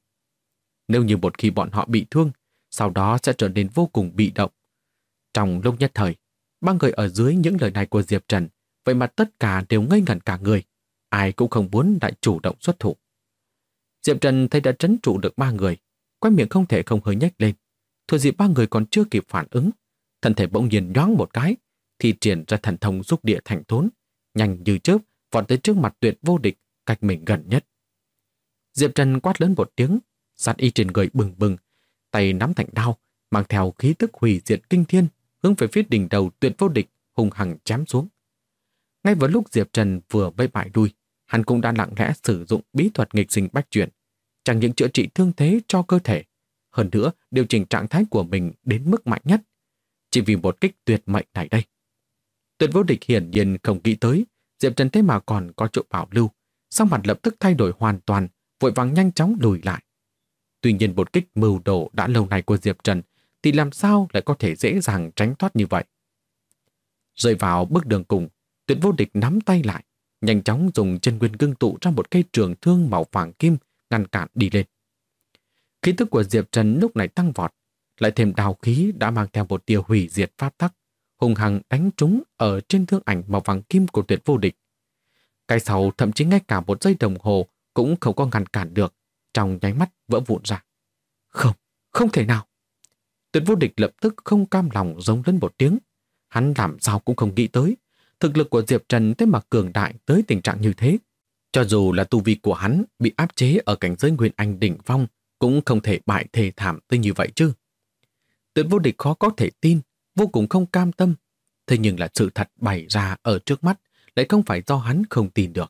Nếu như một khi bọn họ bị thương, sau đó sẽ trở nên vô cùng bị động. Trong lúc nhất thời, ba người ở dưới những lời này của Diệp Trần, vậy mà tất cả đều ngây ngẩn cả người, ai cũng không muốn lại chủ động xuất thủ. Diệp Trần thấy đã trấn trụ được ba người, quay miệng không thể không hơi nhếch lên. Thừa dịp ba người còn chưa kịp phản ứng, thân thể bỗng nhiên nhoáng một cái, thì triển ra thần thông xúc địa thành thốn, nhanh như chớp vọt tới trước mặt Tuyệt Vô Địch, cách mình gần nhất. Diệp Trần quát lớn một tiếng, sát y trên người bừng bừng, tay nắm thành đao, mang theo khí tức hủy diệt kinh thiên, hướng về phía đỉnh đầu Tuyệt Vô Địch hung hăng chém xuống. Ngay vào lúc Diệp Trần vừa bay bại đuôi, hắn cũng đã lặng lẽ sử dụng bí thuật nghịch sinh bách chuyển, chẳng những chữa trị thương thế cho cơ thể, hơn nữa điều chỉnh trạng thái của mình đến mức mạnh nhất, chỉ vì một kích tuyệt mệnh này đây. Tuyệt Vô Địch hiển nhiên không nghĩ tới Diệp Trần thế mà còn có chỗ bảo lưu, sắc mặt lập tức thay đổi hoàn toàn, vội vàng nhanh chóng lùi lại. Tuy nhiên một kích mưu đồ đã lâu nay của Diệp Trần thì làm sao lại có thể dễ dàng tránh thoát như vậy. Rơi vào bước đường cùng, Tuyệt Vô Địch nắm tay lại, nhanh chóng dùng chân nguyên ngưng tụ ra một cây trường thương màu vàng kim ngăn cản đi lên. Khí tức của Diệp Trần lúc này tăng vọt, lại thêm đào khí đã mang theo một tia hủy diệt pháp tắc, hung hăng đánh trúng ở trên thương ảnh màu vàng kim của Tuyệt Vô Địch. Cái sau thậm chí ngay cả một giây đồng hồ cũng không có ngăn cản được, trong nháy mắt vỡ vụn ra. Không, không thể nào. Tuyệt Vô Địch lập tức không cam lòng giống lên một tiếng. Hắn làm sao cũng không nghĩ tới, thực lực của Diệp Trần thế mà cường đại tới tình trạng như thế. Cho dù là tu vi của hắn bị áp chế ở cảnh giới Nguyên Anh đỉnh phong, cũng không thể bại thê thảm tới như vậy chứ. Tuyệt Vô Địch khó có thể tin, vô cùng không cam tâm. Thế nhưng là sự thật bày ra ở trước mắt, lại không phải do hắn không tin được.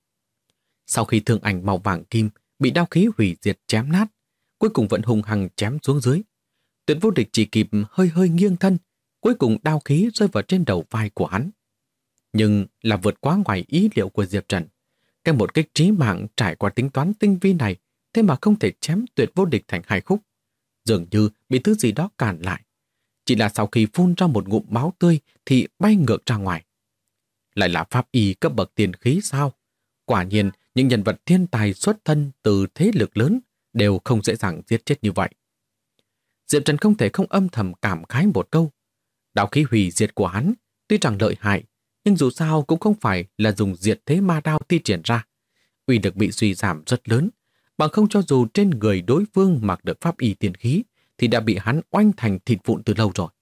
Sau khi thương ảnh màu vàng kim bị đao khí hủy diệt chém nát, cuối cùng vẫn hung hăng chém xuống dưới. Tuyệt Vô Địch chỉ kịp hơi hơi nghiêng thân, cuối cùng đao khí rơi vào trên đầu vai của hắn. Nhưng là vượt quá ngoài ý liệu của Diệp Trần. Cái một kích trí mạng trải qua tính toán tinh vi này, thế mà không thể chém Tuyệt Vô Địch thành hai khúc. Dường như bị thứ gì đó cản lại. Chỉ là sau khi phun ra một ngụm máu tươi thì bay ngược ra ngoài. Lại là pháp y cấp bậc tiền khí sao? Quả nhiên, những nhân vật thiên tài xuất thân từ thế lực lớn đều không dễ dàng giết chết như vậy. Diệp Trần không thể không âm thầm cảm khái một câu. Đạo khí hủy diệt của hắn tuy rằng lợi hại, nhưng dù sao cũng không phải là dùng diệt thế ma đao thi triển ra. Uy lực bị suy giảm rất lớn, bằng không cho dù trên người đối phương mặc được pháp y tiền khí thì đã bị hắn oanh thành thịt vụn từ lâu rồi.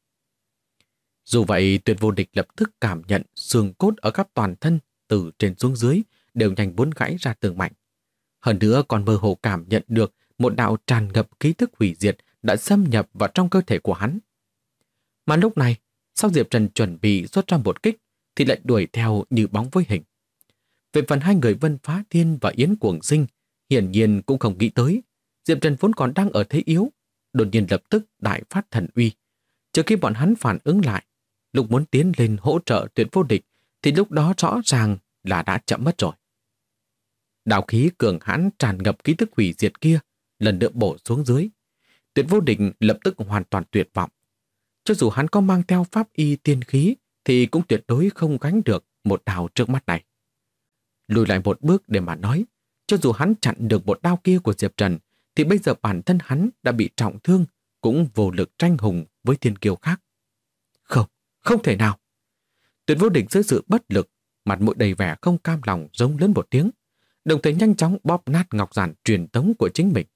Dù vậy, Tuyệt Vô Địch lập tức cảm nhận xương cốt ở khắp toàn thân từ trên xuống dưới đều nhanh muốn gãy ra từng mảnh. Hơn nữa còn mơ hồ cảm nhận được một đạo tràn ngập khí thức hủy diệt đã xâm nhập vào trong cơ thể của hắn. Mà lúc này, sau Diệp Trần chuẩn bị xuất ra một kích thì lại đuổi theo như bóng với hình. Về phần hai người Vân Phá Thiên và Yến Cuồng Sinh, hiển nhiên cũng không nghĩ tới. Diệp Trần vốn còn đang ở thế yếu, đột nhiên lập tức đại phát thần uy. Trước khi bọn hắn phản ứng lại, lúc muốn tiến lên hỗ trợ Tuyệt Vô Địch thì lúc đó rõ ràng là đã chậm mất rồi. Đạo khí cường hãn tràn ngập ký tức hủy diệt kia lần nữa bổ xuống dưới. Tuyệt Vô Địch lập tức hoàn toàn tuyệt vọng. Cho dù hắn có mang theo pháp y tiên khí thì cũng tuyệt đối không gánh được một đao trước mắt này. Lùi lại một bước để mà nói, cho dù hắn chặn được một đao kia của Diệp Trần thì bây giờ bản thân hắn đã bị trọng thương, cũng vô lực tranh hùng với thiên kiêu khác. Không, không thể nào. Tuyệt Vô Địch dưới sự bất lực, mặt mũi đầy vẻ không cam lòng rống lớn một tiếng. đồng thời nhanh chóng bóp nát ngọc giản truyền tống của chính mình.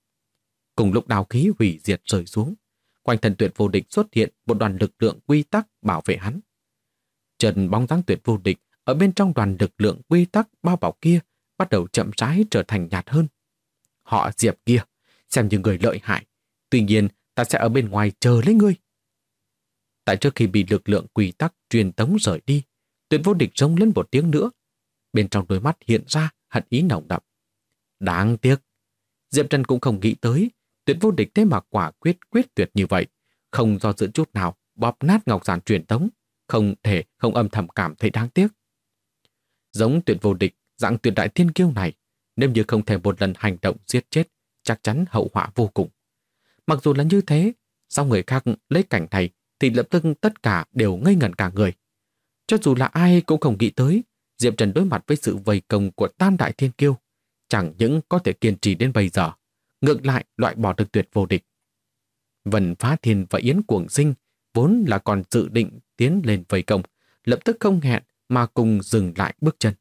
Cùng lúc đao khí hủy diệt rơi xuống, quanh thân Tuyệt Vô Địch xuất hiện một đoàn lực lượng quy tắc bảo vệ hắn. Trần bóng dáng Tuyệt Vô Địch ở bên trong đoàn lực lượng quy tắc bao bọc kia bắt đầu chậm rãi trở thành nhạt hơn. Họ Diệp kia, xem như người lợi hại. Tuy nhiên, ta sẽ ở bên ngoài chờ lấy ngươi. Tại trước khi bị lực lượng quy tắc truyền tống rời đi, Tuyệt Vô Địch rống lên một tiếng nữa. Bên trong đôi mắt hiện ra hận ý nồng đậm. Đáng tiếc, Diệp Trần cũng không nghĩ tới Tuyệt Vô Địch thế mà quả quyết tuyệt như vậy, không do dự chút nào bóp nát ngọc giản truyền tống, không thể không âm thầm cảm thấy đáng tiếc. Giống Tuyệt Vô Địch, dạng tuyệt đại thiên kiêu này, nếu như không thể một lần hành động giết chết, chắc chắn hậu họa vô cùng. Mặc dù là như thế, sau người khác lấy cảnh này thì lập tức tất cả đều ngây ngẩn cả người. Cho dù là ai cũng không nghĩ tới, Diệp Trần đối mặt với sự vây công của tam đại thiên kiêu, chẳng những có thể kiên trì đến bây giờ, ngược lại loại bỏ được Tuyệt Vô Địch. Vân Phá Thiên và Yến Cuồng Sinh vốn là còn dự định tiến lên vây công, lập tức không hẹn mà cùng dừng lại bước chân.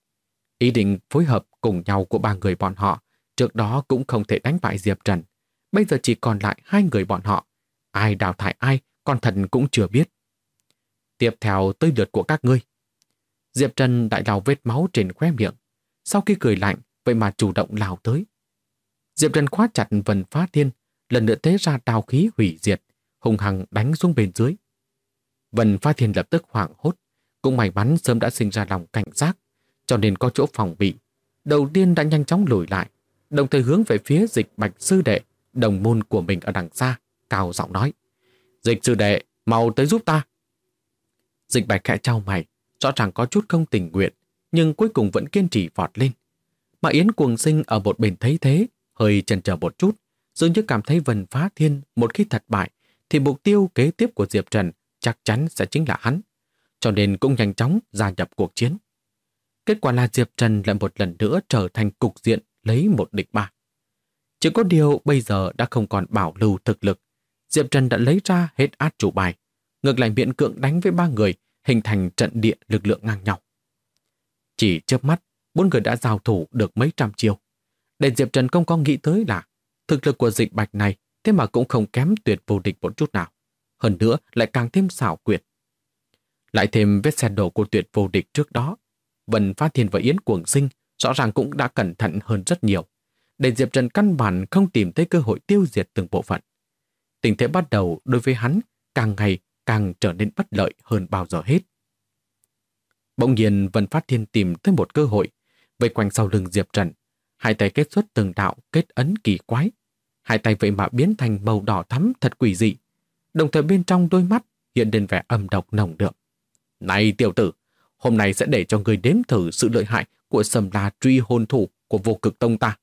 Ý định phối hợp cùng nhau của ba người bọn họ trước đó cũng không thể đánh bại Diệp Trần. Bây giờ chỉ còn lại hai người bọn họ. Ai đào thải ai, con thần cũng chưa biết. Tiếp theo tới lượt của các ngươi. Diệp Trần đại đào vết máu trên khóe miệng. Sau khi cười lạnh, vậy mà chủ động lao tới. Diệp Trần khóa chặt Vân Phá Thiên, lần nữa tế ra đao khí hủy diệt, hùng hăng đánh xuống bên dưới. Vân Phá Thiên lập tức hoảng hốt, cũng may mắn sớm đã sinh ra lòng cảnh giác, cho nên có chỗ phòng bị. Đầu tiên đã nhanh chóng lùi lại, đồng thời hướng về phía Dịch Bạch sư đệ, đồng môn của mình ở đằng xa, cao giọng nói: Dịch sư đệ, mau tới giúp ta. Dịch Bạch khẽ chau mày, rõ ràng có chút không tình nguyện, nhưng cuối cùng vẫn kiên trì vọt lên. Mà Yến Cuồng Sinh ở một bên thấy thế, hơi chần chờ một chút, dường như cảm thấy Vân Phá Thiên một khi thất bại, thì mục tiêu kế tiếp của Diệp Trần chắc chắn sẽ chính là hắn, cho nên cũng nhanh chóng gia nhập cuộc chiến. Kết quả là Diệp Trần lại một lần nữa trở thành cục diện lấy 1-3. Chỉ có điều bây giờ đã không còn bảo lưu thực lực. Diệp Trần đã lấy ra hết át chủ bài, ngược lại miễn cưỡng đánh với 3 người, hình thành trận địa lực lượng ngang nhau. Chỉ chớp mắt, 4 người đã giao thủ được mấy trăm chiêu. Để Diệp Trần không có nghĩ tới là thực lực của Dịch Bạch này thế mà cũng không kém Tuyệt Vô Địch một chút nào. Hơn nữa lại càng thêm xảo quyệt. Lại thêm vết xe đổ của Tuyệt Vô Địch trước đó, Vân Phá Thiên và Yến Cuồng Sinh rõ ràng cũng đã cẩn thận hơn rất nhiều, để Diệp Trần căn bản không tìm thấy cơ hội tiêu diệt từng bộ phận. Tình thế bắt đầu đối với hắn càng ngày càng trở nên bất lợi hơn bao giờ hết. Bỗng nhiên Vân Phá Thiên tìm tới một cơ hội, vây quanh sau lưng Diệp Trần, hai tay kết xuất từng đạo kết ấn kỳ quái. Hai tay vậy mà biến thành màu đỏ thắm thật quỷ dị, đồng thời bên trong đôi mắt hiện lên vẻ âm độc nồng đượm. Này tiểu tử, hôm nay sẽ để cho người đếm thử sự lợi hại của Sầm La truy hồn thủ của Vô Cực Tông ta.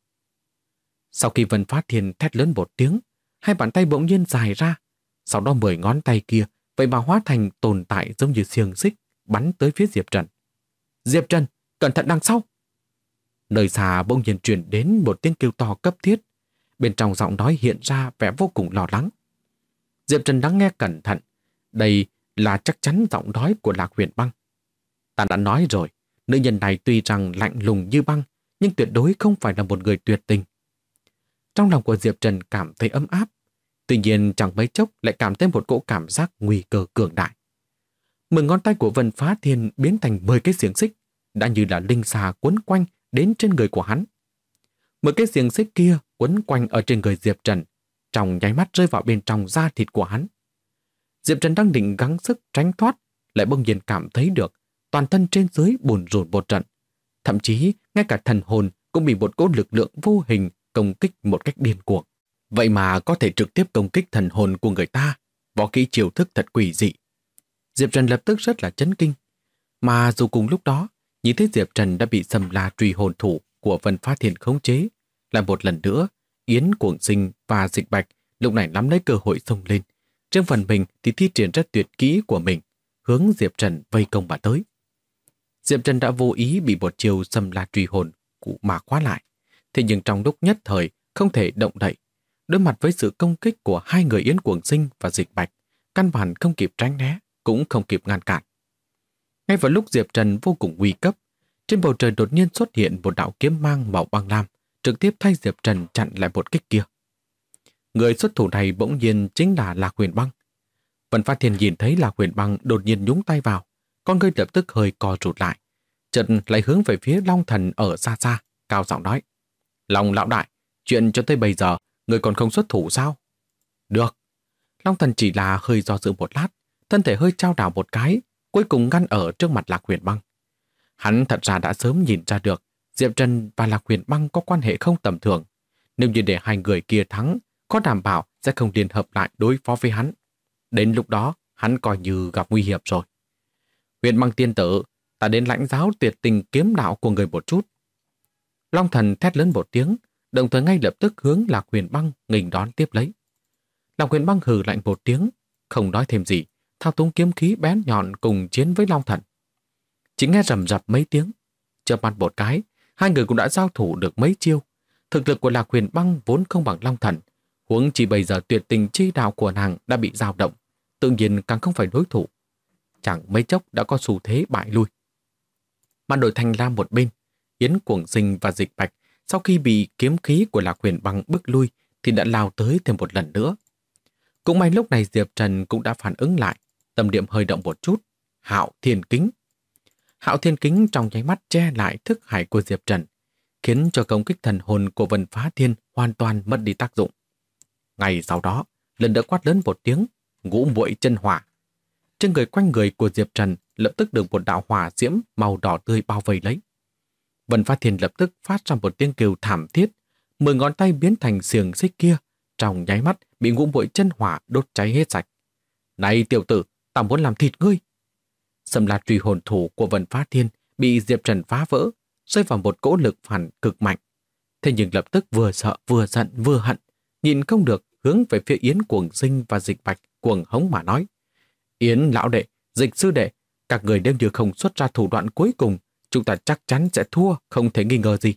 Sau khi Vân Phá Thiên thét lớn một tiếng, hai bàn tay bỗng nhiên dài ra, sau đó 10 ngón tay kia vậy mà hóa thành tồn tại giống như xiềng xích bắn tới phía Diệp Trần. Diệp Trần, cẩn thận đằng sau! Nơi xa bỗng nhiên truyền đến một tiếng kêu to cấp thiết, bên trong giọng nói hiện ra vẻ vô cùng lo lắng. Diệp Trần lắng nghe cẩn thận, đây là chắc chắn giọng nói của Lạc Huyền Băng. Ta đã nói rồi, nữ nhân này tuy rằng lạnh lùng như băng, nhưng tuyệt đối không phải là một người tuyệt tình. Trong lòng của Diệp Trần cảm thấy ấm áp, tuy nhiên chẳng mấy chốc lại cảm thấy một cỗ cảm giác nguy cơ cường đại. 10 ngón tay của Vân Phá Thiên biến thành 10 cái xiềng xích, đã như là linh xà quấn quanh đến trên người của hắn. 10 cái xiềng xích kia quấn quanh ở trên người Diệp Trần, trong nháy mắt rơi vào bên trong da thịt của hắn. Diệp Trần đang định gắng sức tránh thoát, lại bỗng nhiên cảm thấy được toàn thân trên dưới bùn rùn một trận. Thậm chí ngay cả thần hồn cũng bị một cỗ lực lượng vô hình công kích một cách điên cuồng. Vậy mà có thể trực tiếp công kích thần hồn của người ta, võ kỹ chiêu thức thật quỷ dị. Diệp Trần lập tức rất là chấn kinh. Mà dù cùng lúc đó, nhìn thấy Diệp Trần đã bị Sầm La truy hồn thủ của Vân Phá Thiên khống chế, lại một lần nữa, Yến Cuồng Sinh và Dịch Bạch lúc này nắm lấy cơ hội xông lên. Trên phần mình thì thi triển rất tuyệt kỹ của mình, hướng Diệp Trần vây công mà tới. Diệp Trần đã vô ý bị một chiều Sầm La truy hồn cụ mà khóa lại. Thế nhưng trong lúc nhất thời không thể động đậy, đối mặt với sự công kích của hai người Yến Cuồng Sinh và Dịch Bạch, căn bản không kịp tránh né, cũng không kịp ngăn cản. Ngay vào lúc Diệp Trần vô cùng nguy cấp, Trên bầu trời đột nhiên xuất hiện một đạo kiếm mang màu băng lam, trực tiếp thay Diệp Trần chặn lại một kích kia. Người xuất thủ này bỗng nhiên chính là Lạc Huyền Băng. Vân Phát Thiên nhìn thấy Lạc Huyền Băng đột nhiên nhúng tay vào, con ngươi lập tức hơi co rụt lại, chợt lại hướng về phía Long Thần ở xa xa, cao giọng nói: Long lão đại, chuyện cho tới bây giờ, người còn không xuất thủ sao? Được. Long Thần chỉ là hơi do dự một lát, thân thể hơi trao đảo một cái, cuối cùng ngăn ở trước mặt Lạc Huyền Băng. Hắn thật ra đã sớm nhìn ra được Diệp Trần và Lạc Huyền Băng có quan hệ không tầm thường. Nếu như để hai người kia thắng, có đảm bảo sẽ không liên hợp lại đối phó với hắn. Đến lúc đó, hắn coi như gặp nguy hiểm rồi. Huyền Băng tiên tử, ta đến lãnh giáo tuyệt tình kiếm đạo của người một chút. Long Thần thét lớn một tiếng, đồng thời ngay lập tức hướng Lạc Huyền Băng nghênh đón tiếp lấy. Lạc Huyền Băng hừ lạnh một tiếng, không nói thêm gì, thao túng kiếm khí bén nhọn cùng chiến với Long Thần. Chỉ nghe rầm rập mấy tiếng, chớp mắt một cái, hai người cũng đã giao thủ được mấy chiêu. Thực lực của Lạc Huyền Băng vốn không bằng Long Thần, huống chỉ bây giờ tuyệt tình chi đạo của nàng đã bị dao động, tự nhiên càng không phải đối thủ. Chẳng mấy chốc đã có xu thế bại lui. Mà đội Thanh Lam một bên, Yến Cuồng Sinh và Dịch Bạch sau khi bị kiếm khí của Lạc Huyền Băng bức lui thì đã lao tới thêm một lần nữa. Cũng may lúc này Diệp Trần cũng đã phản ứng lại, tâm niệm hơi động một chút. Hạo Thiên Kính. Hạo Thiên Kính trong nháy mắt che lại thức hải của Diệp Trần, khiến cho công kích thần hồn của Vân Phá Thiên hoàn toàn mất đi tác dụng. Ngay sau đó, lần nữa quát lớn một tiếng, ngũ muội chân hỏa. Trên quanh người của Diệp Trần lập tức được một đạo hỏa diễm màu đỏ tươi bao vây lấy. Vân Phá Thiên lập tức phát ra một tiếng kêu thảm thiết, 10 ngón tay biến thành xiềng xích kia, trong nháy mắt bị ngũ muội chân hỏa đốt cháy hết sạch. Này tiểu tử, ta muốn làm thịt ngươi. Sầm La truy hồn thủ của Vân Phá Thiên bị Diệp Trần phá vỡ, rơi vào một cỗ lực phản cực mạnh. Thế nhưng lập tức vừa sợ vừa giận vừa hận, nhìn không được hướng về phía Yến Cuồng Sinh và Dịch Bạch cuồng hống mà nói: Yến lão đệ, Dịch sư đệ, các người nếu như không xuất ra thủ đoạn cuối cùng, chúng ta chắc chắn sẽ thua, không thể nghi ngờ gì.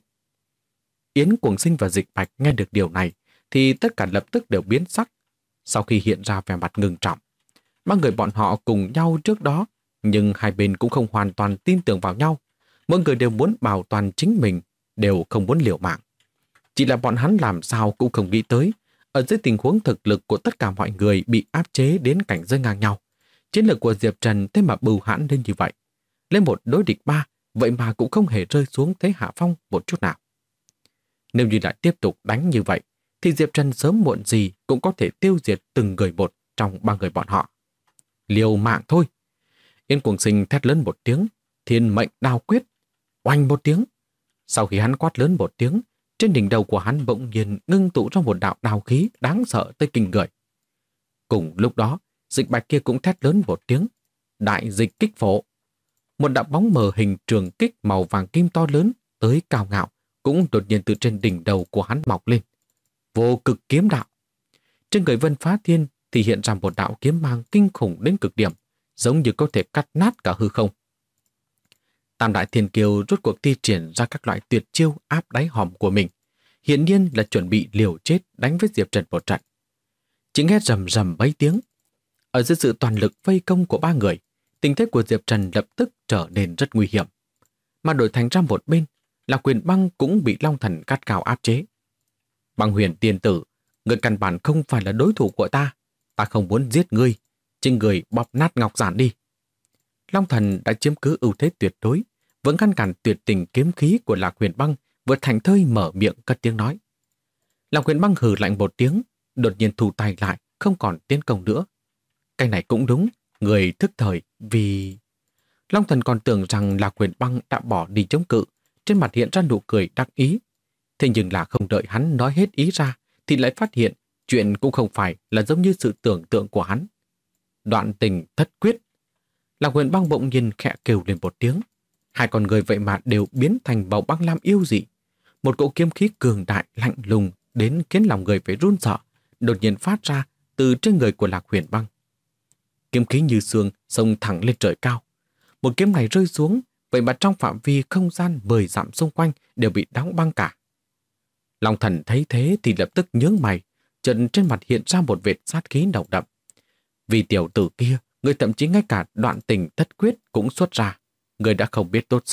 Yến Cuồng Sinh và Dịch Bạch nghe được điều này thì tất cả lập tức đều biến sắc. Sau khi hiện ra vẻ mặt ngưng trọng, ba người bọn họ cùng nhau trước đó, nhưng hai bên cũng không hoàn toàn tin tưởng vào nhau. Mỗi người đều muốn bảo toàn chính mình, đều không muốn liều mạng. Chỉ là bọn hắn làm sao cũng không nghĩ tới, ở dưới tình huống thực lực của tất cả mọi người bị áp chế đến cảnh giới ngang nhau, chiến lược của Diệp Trần thế mà bưu hãn lên như vậy. Lên một đối địch 3, vậy mà cũng không hề rơi xuống thế hạ phong một chút nào. Nếu như lại tiếp tục đánh như vậy, thì Diệp Trần sớm muộn gì cũng có thể tiêu diệt từng người một trong ba người bọn họ. Liều mạng thôi. Yến Cuồng Sinh thét lớn một tiếng, thiên mệnh đao quyết, oanh một tiếng. Sau khi hắn quát lớn một tiếng, trên đỉnh đầu của hắn bỗng nhiên ngưng tụ ra một đạo đao khí đáng sợ tới kinh người. Cùng lúc đó, Dịch Bạch kia cũng thét lớn một tiếng, đại dịch kích phổ. Một đạo bóng mờ hình trường kích màu vàng kim to lớn tới cao ngạo cũng đột nhiên từ trên đỉnh đầu của hắn mọc lên. Vô cực kiếm đạo. Trên người Vân Phá Thiên thì hiện ra một đạo kiếm mang kinh khủng đến cực điểm, giống như có thể cắt nát cả hư không. Tam đại thiên kiêu rốt cuộc thi triển ra các loại tuyệt chiêu áp đáy hòm của mình, hiển nhiên là chuẩn bị liều chết đánh với Diệp Trần một trận. Chỉ nghe rầm rầm mấy tiếng, ở dưới sự toàn lực vây công của ba người, tình thế của Diệp Trần lập tức trở nên rất nguy hiểm. Mà đổi thành ra một bên, là Huyền Băng cũng bị Long Thần cắt cao áp chế. Băng Huyền tiên tử, người căn bản không phải là đối thủ của ta. Ta không muốn giết ngươi, trên người bóp nát ngọc giản đi. Long Thần đã chiếm cứ ưu thế tuyệt đối, vẫn ngăn cản tuyệt tình kiếm khí của Lạc Huyền Băng, vừa thành thơi mở miệng cất tiếng nói. Lạc Huyền Băng hừ lạnh một tiếng, đột nhiên thu tay lại, không còn tiến công nữa. Cái này cũng đúng, người thức thời vì... Long Thần còn tưởng rằng Lạc Huyền Băng đã bỏ đi chống cự, trên mặt hiện ra nụ cười đắc ý. Thế nhưng là không đợi hắn nói hết ý ra, thì lại phát hiện chuyện cũng không phải là giống như sự tưởng tượng của hắn. Đoạn tình thất quyết. Lạc Huyền Băng bỗng nhiên khẽ kêu lên một tiếng. Hai con người vậy mà đều biến thành màu băng lam yêu dị. Một cỗ kiếm khí cường đại lạnh lùng đến khiến lòng người phải run sợ, đột nhiên phát ra từ trên người của Lạc Huyền Băng. Kiếm khí như sương xông thẳng lên trời cao. Một kiếm này rơi xuống, vậy mà trong phạm vi không gian 10 dặm xung quanh đều bị đóng băng cả. Long Thần thấy thế thì lập tức nhướng mày, chợt trên mặt hiện ra một vệt sát khí nồng đậm. Vì tiểu tử kia, người thậm chí ngay cả đoạn tình thất quyết cũng xuất ra. Người đã không biết tốt xấu,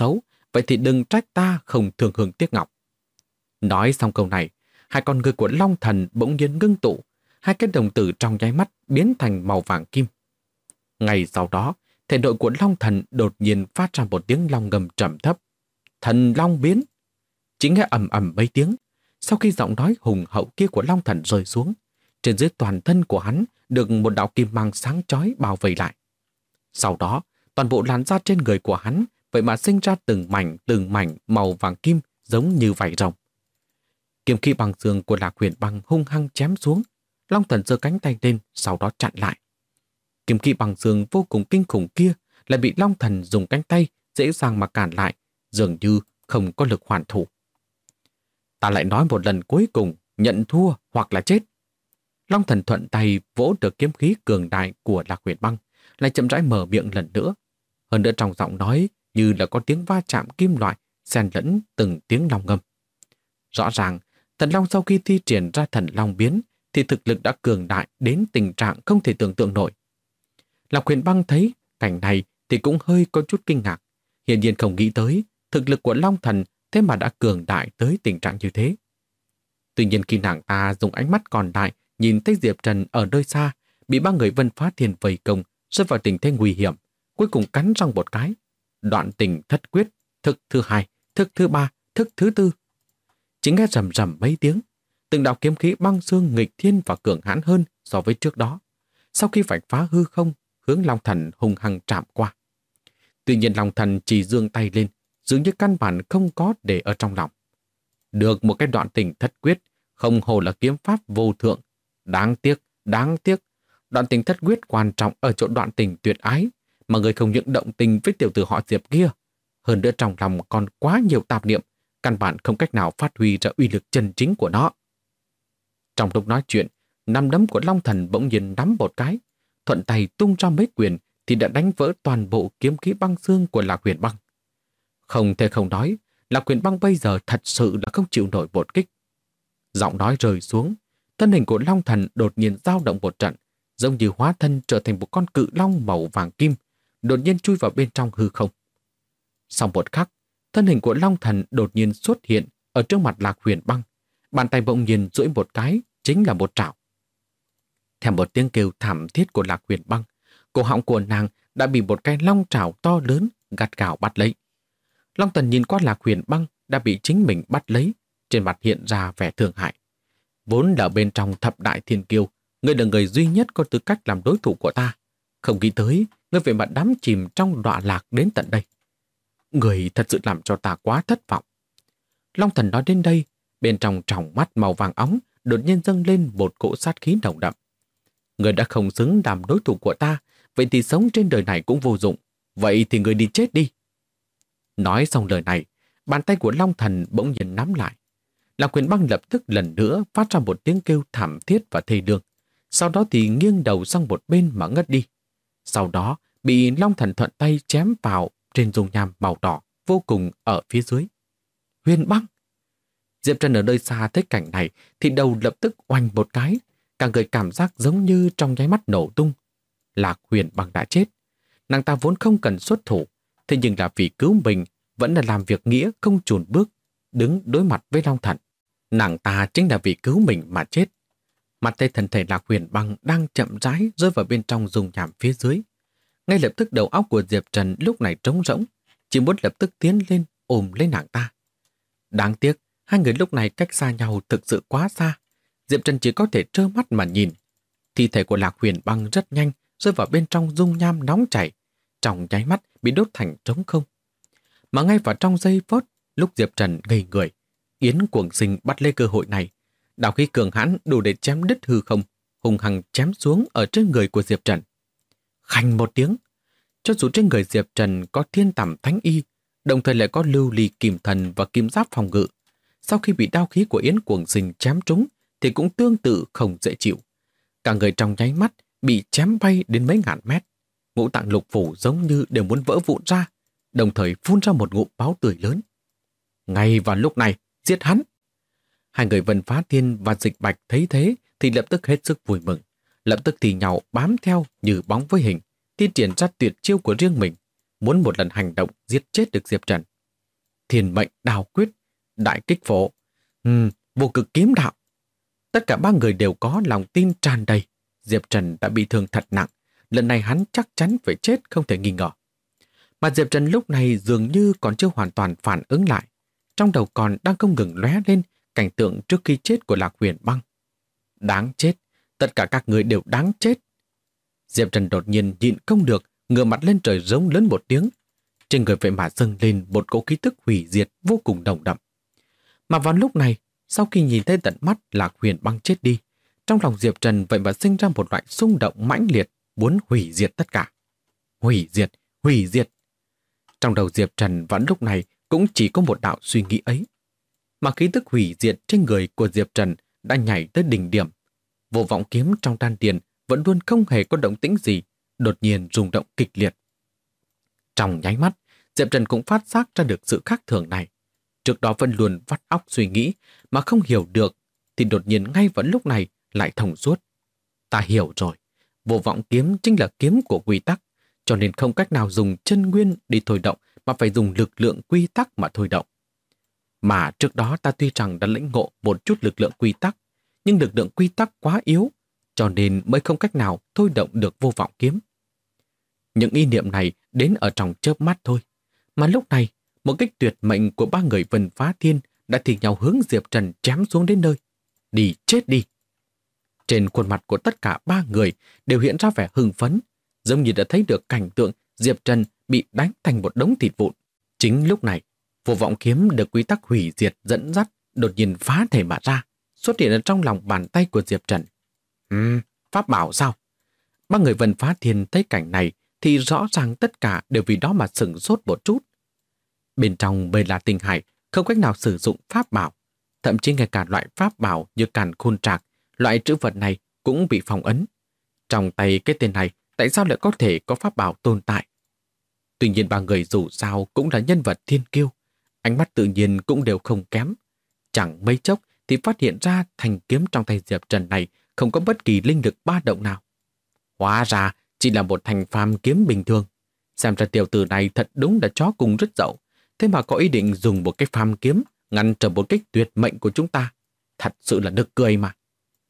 vậy thì đừng trách ta không thương hương tiếc ngọc. Nói xong câu này, hai con ngươi của Long Thần bỗng nhiên ngưng tụ, hai cái đồng tử trong nháy mắt biến thành màu vàng kim. Ngay sau đó, thể nội của Long Thần đột nhiên phát ra một tiếng long ngầm trầm thấp. Thần Long biến! Chỉ nghe ầm ầm mấy tiếng, sau khi giọng nói hùng hậu kia của Long Thần rơi xuống, trên dưới toàn thân của hắn được một đạo kim mang sáng chói bao vây lại. Sau đó, toàn bộ làn da trên người của hắn vậy mà sinh ra từng mảnh màu vàng kim giống như vảy rồng. Kiếm khí bằng xương của Lạc Huyền Băng hung hăng chém xuống, Long Thần giơ cánh tay lên, sau đó chặn lại. Kiếm khí bằng xương vô cùng kinh khủng kia lại bị Long Thần dùng cánh tay dễ dàng mà cản lại, dường như không có lực hoàn thủ. Ta lại nói một lần cuối cùng, nhận thua hoặc là chết. Long Thần thuận tay vỗ được kiếm khí cường đại của Lạc Huyền Băng, lại chậm rãi mở miệng lần nữa. Hơn nữa trong giọng nói như là có tiếng va chạm kim loại, xen lẫn từng tiếng long ngâm. Rõ ràng, Thần Long sau khi thi triển ra Thần Long biến thì thực lực đã cường đại đến tình trạng không thể tưởng tượng nổi. Lạc Huyền Băng thấy cảnh này thì cũng hơi có chút kinh ngạc. Hiển nhiên không nghĩ tới thực lực của Long Thần thế mà đã cường đại tới tình trạng như thế. Tuy nhiên khi nàng ta dùng ánh mắt còn lại nhìn thấy Diệp Trần ở nơi xa bị ba người Vân Phá Thiên vây công, rơi vào tình thế nguy hiểm, cuối cùng cắn răng một cái. Đoạn tình thất quyết, thức thứ hai, thức thứ ba, thức thứ tư. Chỉ nghe rầm rầm mấy tiếng, từng đạo kiếm khí băng xương nghịch thiên và cường hãn hơn so với trước đó. Sau khi vạch phá hư không, hướng Long Thần hung hăng chạm qua. Tuy nhiên Long Thần chỉ giương tay lên, dường như căn bản không có để ở trong lòng. Được một cái đoạn tình thất quyết, không hồ là kiếm pháp vô thượng. Đáng tiếc. Đoạn tình thất quyết quan trọng ở chỗ đoạn tình tuyệt ái, mà người không những động tình với tiểu tử họ Diệp kia. Hơn nữa trong lòng còn quá nhiều tạp niệm, căn bản không cách nào phát huy ra uy lực chân chính của nó. Trong lúc nói chuyện, nắm đấm của Long Thần bỗng nhiên nắm một cái, thuận tay tung ra mấy quyền thì đã đánh vỡ toàn bộ kiếm khí băng xương của Lạc Huyền Băng. Không thể không nói, Lạc Huyền Băng bây giờ thật sự đã không chịu nổi một kích. Giọng nói rơi xuống, thân hình của Long Thần đột nhiên dao động một trận, giống như hóa thân trở thành một con cự long màu vàng kim, đột nhiên chui vào bên trong hư không. Sau một khắc, thân hình của Long Thần đột nhiên xuất hiện ở trước mặt Lạc Huyền Băng, bàn tay bỗng nhiên duỗi một cái, chính là một trảo. Theo một tiếng kêu thảm thiết của Lạc Huyền Băng, cổ họng của nàng đã bị một cái long trảo to lớn gắt gao bắt lấy. Long Thần nhìn qua Lạc Huyền Băng đã bị chính mình bắt lấy, trên mặt hiện ra vẻ thương hại. Vốn là bên trong thập đại thiên kiêu, ngươi là người duy nhất có tư cách làm đối thủ của ta. Không nghĩ tới, ngươi về mặt đắm chìm trong đọa lạc đến tận đây. Người thật sự làm cho ta quá thất vọng. Long Thần nói đến đây, bên trong tròng mắt màu vàng óng đột nhiên dâng lên một cỗ sát khí nồng đậm. Người đã không xứng làm đối thủ của ta, vậy thì sống trên đời này cũng vô dụng. Vậy thì người đi chết đi. Nói xong lời này, bàn tay của Long Thần bỗng nhiên nắm lại. Lạc Huyền Băng lập tức lần nữa phát ra một tiếng kêu thảm thiết và thê lương. Sau đó thì nghiêng đầu sang một bên mà ngất đi. Sau đó bị Long Thần thuận tay chém vào trên dung nham màu đỏ vô cùng ở phía dưới. Huyền Băng! Diệp Trần ở nơi xa thấy cảnh này thì đầu lập tức oanh một cái, cả người cảm giác giống như trong nháy mắt nổ tung. Lạc Huyền Băng đã chết. Nàng ta vốn không cần xuất thủ, thế nhưng là vì cứu mình vẫn là làm việc nghĩa không chùn bước, đứng đối mặt với Long Thần. Nàng ta chính là vì cứu mình mà chết. Mặt tay thân thể Lạc Huyền Băng đang chậm rãi rơi vào bên trong dung nham phía dưới. Ngay lập tức đầu óc của Diệp Trần lúc này trống rỗng, chỉ muốn lập tức tiến lên ôm lấy nàng ta. Đáng tiếc, hai người lúc này cách xa nhau thực sự quá xa. Diệp Trần chỉ có thể trơ mắt mà nhìn. Thi thể của Lạc Huyền Băng rất nhanh rơi vào bên trong dung nham nóng chảy, trong nháy mắt bị đốt thành trống không. Mà ngay vào trong giây phút lúc Diệp Trần ngây người, Yến Cuồng Sinh bắt lấy cơ hội này, đạo khí cường hãn đủ để chém đứt hư không, hùng hăng chém xuống ở trên người của Diệp Trần. Khành một tiếng, cho dù trên người Diệp Trần có thiên tẩm thánh y, đồng thời lại có lưu ly kim thần và kim giáp phòng ngự, sau khi bị đao khí của Yến Cuồng Sinh chém trúng thì cũng tương tự không dễ chịu. Cả người trong nháy mắt bị chém bay đến mấy ngàn mét, ngũ tạng lục phủ giống như đều muốn vỡ vụn ra, đồng thời phun ra một ngụm máu tươi lớn. Ngay vào lúc này, giết hắn! Hai người Vân Phá Thiên và Dịch Bạch thấy thế thì lập tức hết sức vui mừng, lập tức thì nhau bám theo như bóng với hình, thi triển ra tuyệt chiêu của riêng mình, muốn một lần hành động giết chết được Diệp Trần. Thiên mệnh đao quyết, đại kích phổ, vô cực kiếm đạo. Tất cả ba người đều có lòng tin tràn đầy. Diệp Trần đã bị thương thật nặng, lần này hắn chắc chắn phải chết không thể nghi ngờ. Mà Diệp Trần lúc này dường như còn chưa hoàn toàn phản ứng lại. Trong đầu còn đang không ngừng lóe lên cảnh tượng trước khi chết của Lạc Huyền Băng. Đáng chết, tất cả các người đều đáng chết. Diệp Trần đột nhiên nhịn không được, ngửa mặt lên trời rống lớn một tiếng. Trên người vậy mà dâng lên một cỗ khí tức hủy diệt vô cùng nồng đậm. Mà vào lúc này, sau khi nhìn thấy tận mắt Lạc Huyền Băng chết đi, trong lòng Diệp Trần vậy mà sinh ra một loại xung động mãnh liệt, muốn hủy diệt tất cả. Hủy diệt, hủy diệt. Trong đầu Diệp Trần vẫn lúc này cũng chỉ có một đạo suy nghĩ ấy. Mà khí tức hủy diệt trên người của Diệp Trần đã nhảy tới đỉnh điểm. Vô vọng kiếm trong đan điền vẫn luôn không hề có động tĩnh gì, đột nhiên rung động kịch liệt. Trong nháy mắt, Diệp Trần cũng phát giác ra được sự khác thường này. Trước đó vẫn luôn vắt óc suy nghĩ mà không hiểu được, thì đột nhiên ngay vào lúc này lại thông suốt. Ta hiểu rồi, vô vọng kiếm chính là kiếm của quy tắc, cho nên không cách nào dùng chân nguyên đi thôi động mà phải dùng lực lượng quy tắc mà thôi động. Mà trước đó ta tuy rằng đã lĩnh ngộ một chút lực lượng quy tắc, nhưng lực lượng quy tắc quá yếu, cho nên mới không cách nào thôi động được vô vọng kiếm. Những ý niệm này đến ở trong chớp mắt thôi. Mà lúc này, một kích tuyệt mệnh của ba người Vân Phá Thiên đã thì nhau hướng Diệp Trần chém xuống đến nơi. Đi, chết đi! Trên khuôn mặt của tất cả ba người đều hiện ra vẻ hưng phấn, giống như đã thấy được cảnh tượng Diệp Trần bị đánh thành một đống thịt vụn. Chính lúc này, vô vọng kiếm được quy tắc hủy diệt dẫn dắt, đột nhiên phá thể mà ra, xuất hiện ở trong lòng bàn tay của Diệp Trần. Pháp bảo sao? Ba người Vân Phá Thiên thấy cảnh này thì rõ ràng tất cả đều vì đó mà sửng sốt một chút. Bên trong Bầy La Tinh Hải không cách nào sử dụng pháp bảo, thậm chí ngay cả loại pháp bảo như Càn Khôn Trạc, loại trữ vật này cũng bị phong ấn. Trong tay cái tên này tại sao lại có thể có pháp bảo tồn tại? Tuy nhiên ba người dù sao cũng là nhân vật thiên kiêu, ánh mắt tự nhiên cũng đều không kém. Chẳng mấy chốc thì phát hiện ra thanh kiếm trong tay Diệp Trần này không có bất kỳ linh lực ba động nào. Hóa ra chỉ là một thanh phàm kiếm bình thường. Xem ra tiểu tử này thật đúng là chó cùng rất dậu, thế mà có ý định dùng một cái phàm kiếm ngăn trở một kích tuyệt mệnh của chúng ta. Thật sự là nực cười mà.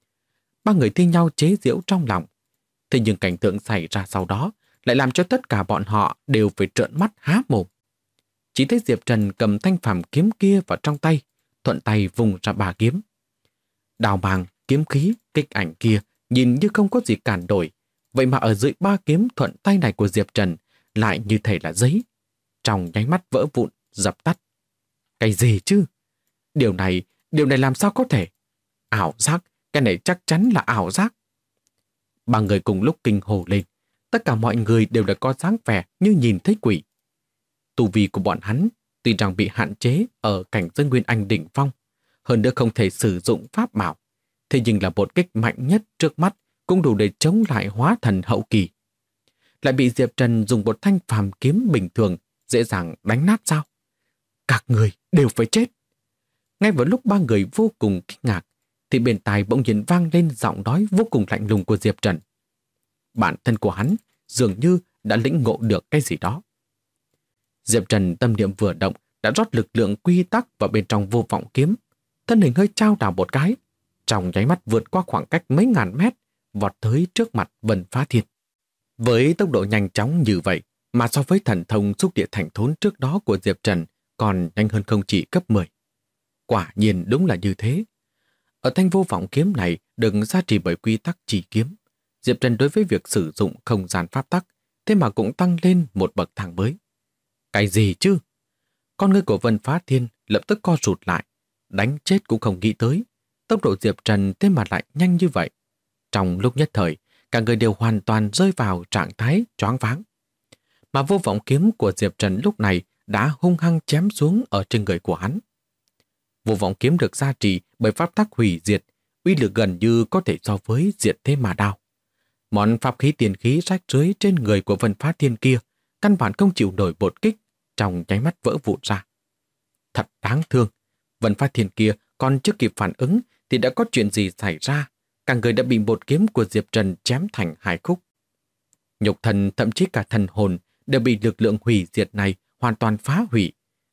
Ba người thi nhau chế giễu trong lòng. Thế nhưng cảnh tượng xảy ra sau đó lại làm cho tất cả bọn họ đều phải trợn mắt há mồm. Chỉ thấy Diệp Trần cầm thanh phàm kiếm kia vào trong tay, thuận tay vùng ra ba kiếm. Đào màng, kiếm khí, kích ảnh kia nhìn như không có gì cản đổi, vậy mà ở dưới ba kiếm thuận tay này của Diệp Trần lại như thể là giấy, trong nháy mắt vỡ vụn, dập tắt. Cái gì chứ? Điều này làm sao có thể? Ảo giác, cái này chắc chắn là ảo giác. Ba người cùng lúc kinh hồ lên, tất cả mọi người đều đã có dáng vẻ như nhìn thấy quỷ. Tu vi của bọn hắn tuy rằng bị hạn chế ở cảnh giới Nguyên Anh đỉnh phong, hơn nữa không thể sử dụng pháp bảo, thế nhưng là một kích mạnh nhất trước mắt cũng đủ để chống lại hóa thần hậu kỳ. Lại bị Diệp Trần dùng một thanh phàm kiếm bình thường dễ dàng đánh nát sao? Các người đều phải chết. Ngay vào lúc ba người vô cùng kinh ngạc, thì bên tai bỗng nhiên vang lên giọng nói vô cùng lạnh lùng của Diệp Trần. Bản thân của hắn dường như đã lĩnh ngộ được cái gì đó. Diệp Trần tâm niệm vừa động đã rót lực lượng quy tắc vào bên trong vô vọng kiếm, thân hình hơi chao đảo một cái, trong nháy mắt vượt qua khoảng cách mấy ngàn mét, vọt tới trước mặt Vân Phá Thiên. Với tốc độ nhanh chóng như vậy, mà so với thần thông xúc địa thành thốn trước đó của Diệp Trần còn nhanh hơn không chỉ gấp 10. Quả nhiên đúng là như thế. Ở thanh vô vọng kiếm này được gia trì bởi quy tắc chỉ kiếm, Diệp Trần đối với việc sử dụng không gian pháp tắc, thế mà cũng tăng lên một bậc thang mới. Cái gì chứ? Con ngươi của Vân Phá Thiên lập tức co rụt lại, đánh chết cũng không nghĩ tới. Tốc độ Diệp Trần thế mà lại nhanh như vậy. Trong lúc nhất thời, cả người đều hoàn toàn rơi vào trạng thái choáng váng. Mà vô vọng kiếm của Diệp Trần lúc này đã hung hăng chém xuống ở trên người của hắn. Vô vọng kiếm được gia trì bởi pháp tắc hủy diệt, uy lực gần như có thể so với diệt thế mà đao. Món pháp khí tiền khí rách rưới trên người của Vân Phá Thiên kia căn bản không chịu nổi một kích, trong nháy mắt vỡ vụn ra. Thật đáng thương, Vân Phá Thiên kia còn chưa kịp phản ứng thì đã có chuyện gì xảy ra, cả người đã bị một kiếm của Diệp Trần chém thành hai khúc. Nhục thân thậm chí cả thần hồn đều bị lực lượng hủy diệt này hoàn toàn phá hủy.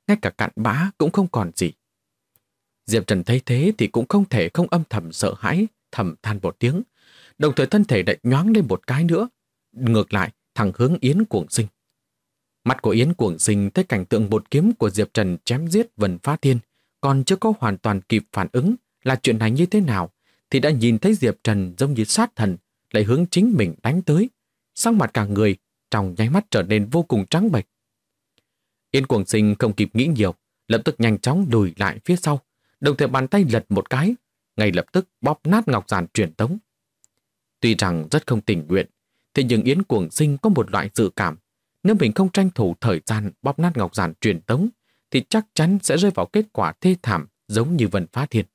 ngay cả cặn bã cũng không còn gì. Diệp Trần thấy thế thì cũng không thể không âm thầm sợ hãi, thầm than một tiếng, đồng thời thân thể lại nhoáng lên một cái nữa, ngược lại thẳng hướng Yến Cuồng Sinh. Mắt của Yến Cuồng Sinh thấy cảnh tượng một kiếm của Diệp Trần chém giết Vân Phá Thiên, còn chưa có hoàn toàn kịp phản ứng là chuyện này như thế nào, thì đã nhìn thấy Diệp Trần giống như sát thần, lại hướng chính mình đánh tới. Sắc mặt cả người trong nháy mắt trở nên vô cùng trắng bệch. Yến Cuồng Sinh không kịp nghĩ nhiều, lập tức nhanh chóng lùi lại phía sau, đồng thời bàn tay lật một cái, ngay lập tức bóp nát ngọc giản truyền tống. Tuy rằng rất không tình nguyện, thế nhưng Yến Cuồng Sinh có một loại dự cảm, nếu mình không tranh thủ thời gian bóp nát ngọc giản truyền tống, thì chắc chắn sẽ rơi vào kết quả thê thảm giống như Vân Phá Thiên.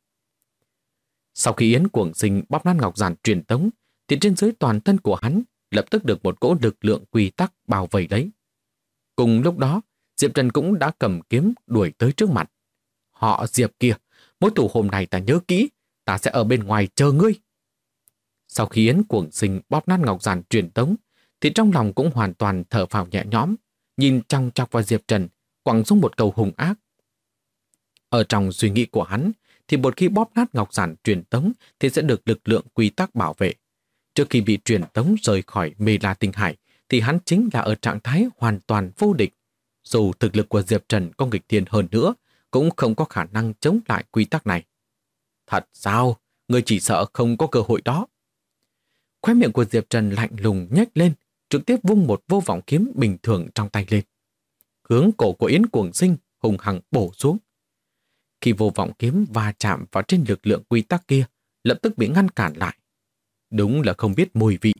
Sau khi Yến Cuồng Sinh bóp nát ngọc giản truyền tống, thì trên dưới toàn thân của hắn lập tức được một cỗ lực lượng quy tắc bao vây lấy. Cùng lúc đó, Diệp Trần cũng đã cầm kiếm đuổi tới trước mặt. Họ Diệp kia, mối thù hôm nay ta nhớ kỹ, ta sẽ ở bên ngoài chờ ngươi. Sau khi Yến Cuồng Sinh bóp nát ngọc giản truyền tống, thì trong lòng cũng hoàn toàn thở phào nhẹ nhõm, nhìn chòng chọc vào Diệp Trần, quẳng xuống một câu hung ác. Ở trong suy nghĩ của hắn, thì một khi bóp nát ngọc giản truyền tống thì sẽ được lực lượng quy tắc bảo vệ. Trước khi bị truyền tống rời khỏi Mê La Tinh Hải, thì hắn chính là ở trạng thái hoàn toàn vô địch. Dù thực lực của Diệp Trần có nghịch thiên hơn nữa, cũng không có khả năng chống lại quy tắc này. Thật sao? Người chỉ sợ không có cơ hội đó. Khóe miệng của Diệp Trần lạnh lùng nhếch lên, trực tiếp vung một vô vọng kiếm bình thường trong tay lên. Hướng cổ của Yến Cuồng Sinh hùng hăng bổ xuống. Khi vô vọng kiếm va chạm vào trên lực lượng quy tắc kia, lập tức bị ngăn cản lại. Đúng là không biết mùi vị.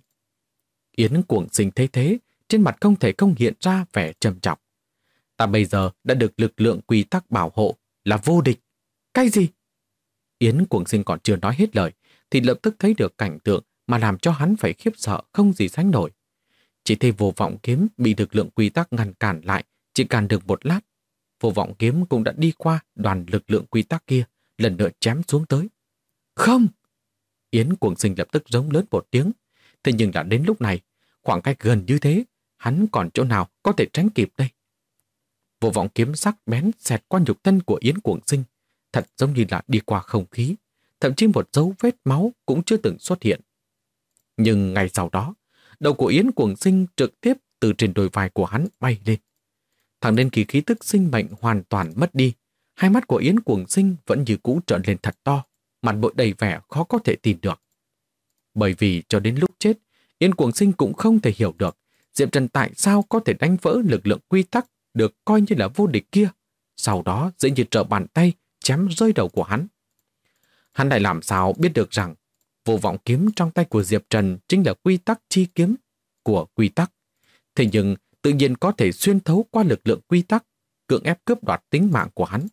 Yến Cuồng Sinh thấy thế, trên mặt không thể không hiện ra vẻ trầm trọng. Ta bây giờ đã được lực lượng quy tắc bảo hộ, là vô địch. Cái gì? Yến Cuồng Sinh còn chưa nói hết lời, thì lập tức thấy được cảnh tượng mà làm cho hắn phải khiếp sợ không gì sánh nổi. Chỉ thấy vô vọng kiếm bị lực lượng quy tắc ngăn cản lại, chỉ cản được một lát. Vô vọng kiếm cũng đã đi qua đoàn lực lượng quy tắc kia, lần nữa chém xuống tới. Không! Yến Cuồng Sinh lập tức giống lớn một tiếng. Thế nhưng đã đến lúc này, khoảng cách gần như thế, hắn còn chỗ nào có thể tránh kịp đây? Vô vọng kiếm sắc bén xẹt qua nhục thân của Yến Cuồng Sinh, thật giống như là đi qua không khí, thậm chí một dấu vết máu cũng chưa từng xuất hiện. Nhưng ngay sau đó, đầu của Yến Cuồng Sinh trực tiếp từ trên đôi vai của hắn bay lên. Thẳng đến khi khí tức sinh mệnh hoàn toàn mất đi, hai mắt của Yến Cuồng Sinh vẫn như cũ trợn lên thật to, mặt bội đầy vẻ khó có thể tin được. Bởi vì cho đến lúc chết, Yến Cuồng Sinh cũng không thể hiểu được Diệp Trần tại sao có thể đánh vỡ lực lượng quy tắc được coi như là vô địch kia, sau đó dễ như trở bàn tay chém rơi đầu của hắn. Hắn lại làm sao biết được rằng vô vọng kiếm trong tay của Diệp Trần chính là quy tắc chi kiếm của quy tắc. Thế nhưng tự nhiên có thể xuyên thấu qua lực lượng quy tắc, cưỡng ép cướp đoạt tính mạng của hắn.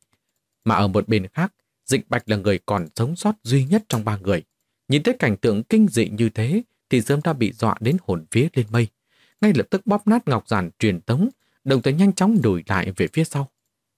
Mà ở một bên khác, Dịch Bạch là người còn sống sót duy nhất trong ba người. Nhìn thấy cảnh tượng kinh dị như thế thì sớm đã bị dọa đến hồn vía lên mây. Ngay lập tức bóp nát ngọc giản truyền tống, đồng thời nhanh chóng lùi lại về phía sau.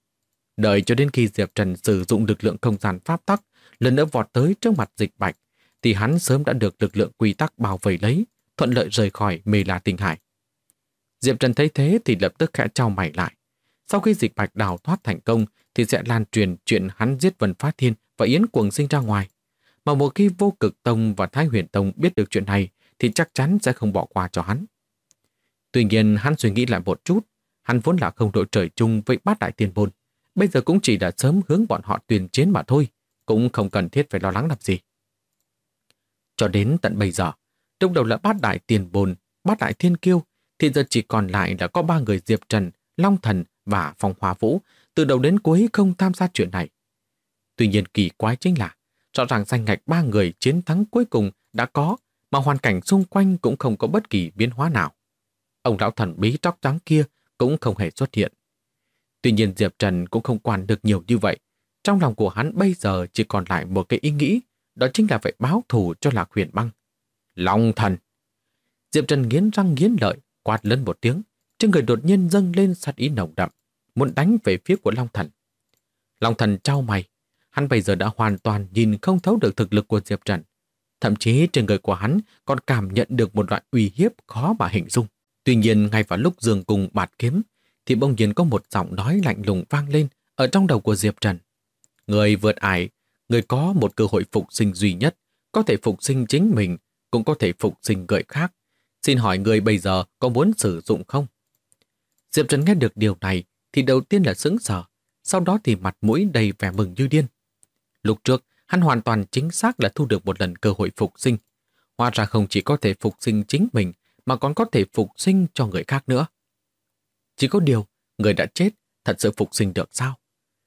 Đợi cho đến khi Diệp Trần sử dụng lực lượng không gian pháp tắc lần nữa vọt tới trước mặt Dịch Bạch, thì hắn sớm đã được lực lượng quy tắc bảo vệ lấy, thuận lợi rời khỏi Mê La Tinh Hải. Diệp Trần thấy thế thì lập tức khẽ chau mày lại. Sau khi Dịch Bạch đào thoát thành công thì sẽ lan truyền chuyện hắn giết Vân Phá Thiên và Yến Cuồng Sinh ra ngoài. Mà một khi Vô Cực Tông và Thái Huyền Tông biết được chuyện này thì chắc chắn sẽ không bỏ qua cho hắn. Tuy nhiên hắn suy nghĩ lại một chút, hắn vốn là không đội trời chung với Bát Đại Tiên Môn, bây giờ cũng chỉ là sớm hướng bọn họ tuyên chiến mà thôi, cũng không cần thiết phải lo lắng làm gì. Cho đến tận bây giờ, lúc đầu là Bát Đại Tiên Môn, Bát Đại Thiên Kiêu, thì giờ chỉ còn lại là có ba người Diệp Trần, Long Thần và Phong Hoa Vũ, từ đầu đến cuối không tham gia chuyện này. Tuy nhiên kỳ quái chính là, rõ ràng danh ngạch ba người chiến thắng cuối cùng đã có, mà hoàn cảnh xung quanh cũng không có bất kỳ biến hóa nào. Ông lão thần bí tóc trắng kia cũng không hề xuất hiện. Tuy nhiên Diệp Trần cũng không quản được nhiều như vậy. Trong lòng của hắn bây giờ chỉ còn lại một cái ý nghĩ, đó chính là phải báo thù cho Lạc Huyền Băng. Long Thần! Diệp Trần nghiến răng nghiến lợi, quát lớn một tiếng, trên người đột nhiên dâng lên sát ý nồng đậm, muốn đánh về phía của Long Thần. Long Thần chau mày, hắn bây giờ đã hoàn toàn nhìn không thấu được thực lực của Diệp Trần. Thậm chí trên người của hắn còn cảm nhận được một loại uy hiếp khó mà hình dung. Tuy nhiên ngay vào lúc Dương cùng bạt kiếm, thì bỗng nhiên có một giọng nói lạnh lùng vang lên ở trong đầu của Diệp Trần. Người vượt ải, người có một cơ hội phục sinh duy nhất, có thể phục sinh chính mình, cũng có thể phục sinh người khác. Xin hỏi người bây giờ có muốn sử dụng không? Diệp Trần nghe được điều này thì đầu tiên là sững sờ, sau đó thì mặt mũi đầy vẻ mừng như điên. Lúc trước, hắn hoàn toàn chính xác là thu được một lần cơ hội phục sinh. Hóa ra không chỉ có thể phục sinh chính mình, mà còn có thể phục sinh cho người khác nữa. Chỉ có điều, người đã chết, thật sự phục sinh được sao?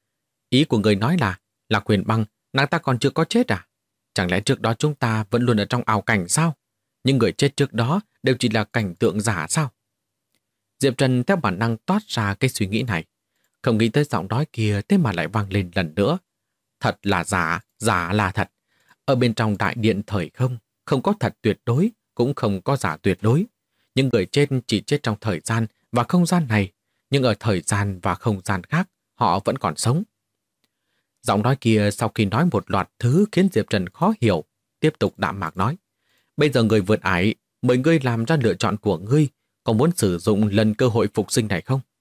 Ý của người nói là Lạc Huyền Băng, nàng ta còn chưa có chết à? Chẳng lẽ trước đó chúng ta vẫn luôn ở trong ảo cảnh sao? Nhưng người chết trước đó đều chỉ là cảnh tượng giả sao? Diệp Trần theo bản năng toát ra cái suy nghĩ này. Không nghĩ tới giọng nói kia thế mà lại vang lên lần nữa. Thật là giả, giả là thật. Ở bên trong đại điện thời không, không có thật tuyệt đối, cũng không có giả tuyệt đối. Nhưng người chết chỉ chết trong thời gian và không gian này, nhưng ở thời gian và không gian khác, họ vẫn còn sống. Giọng nói kia sau khi nói một loạt thứ khiến Diệp Trần khó hiểu, tiếp tục đạm mạc nói. Bây giờ người vượt ải, mời ngươi làm ra lựa chọn của ngươi, có muốn sử dụng lần cơ hội phục sinh này không?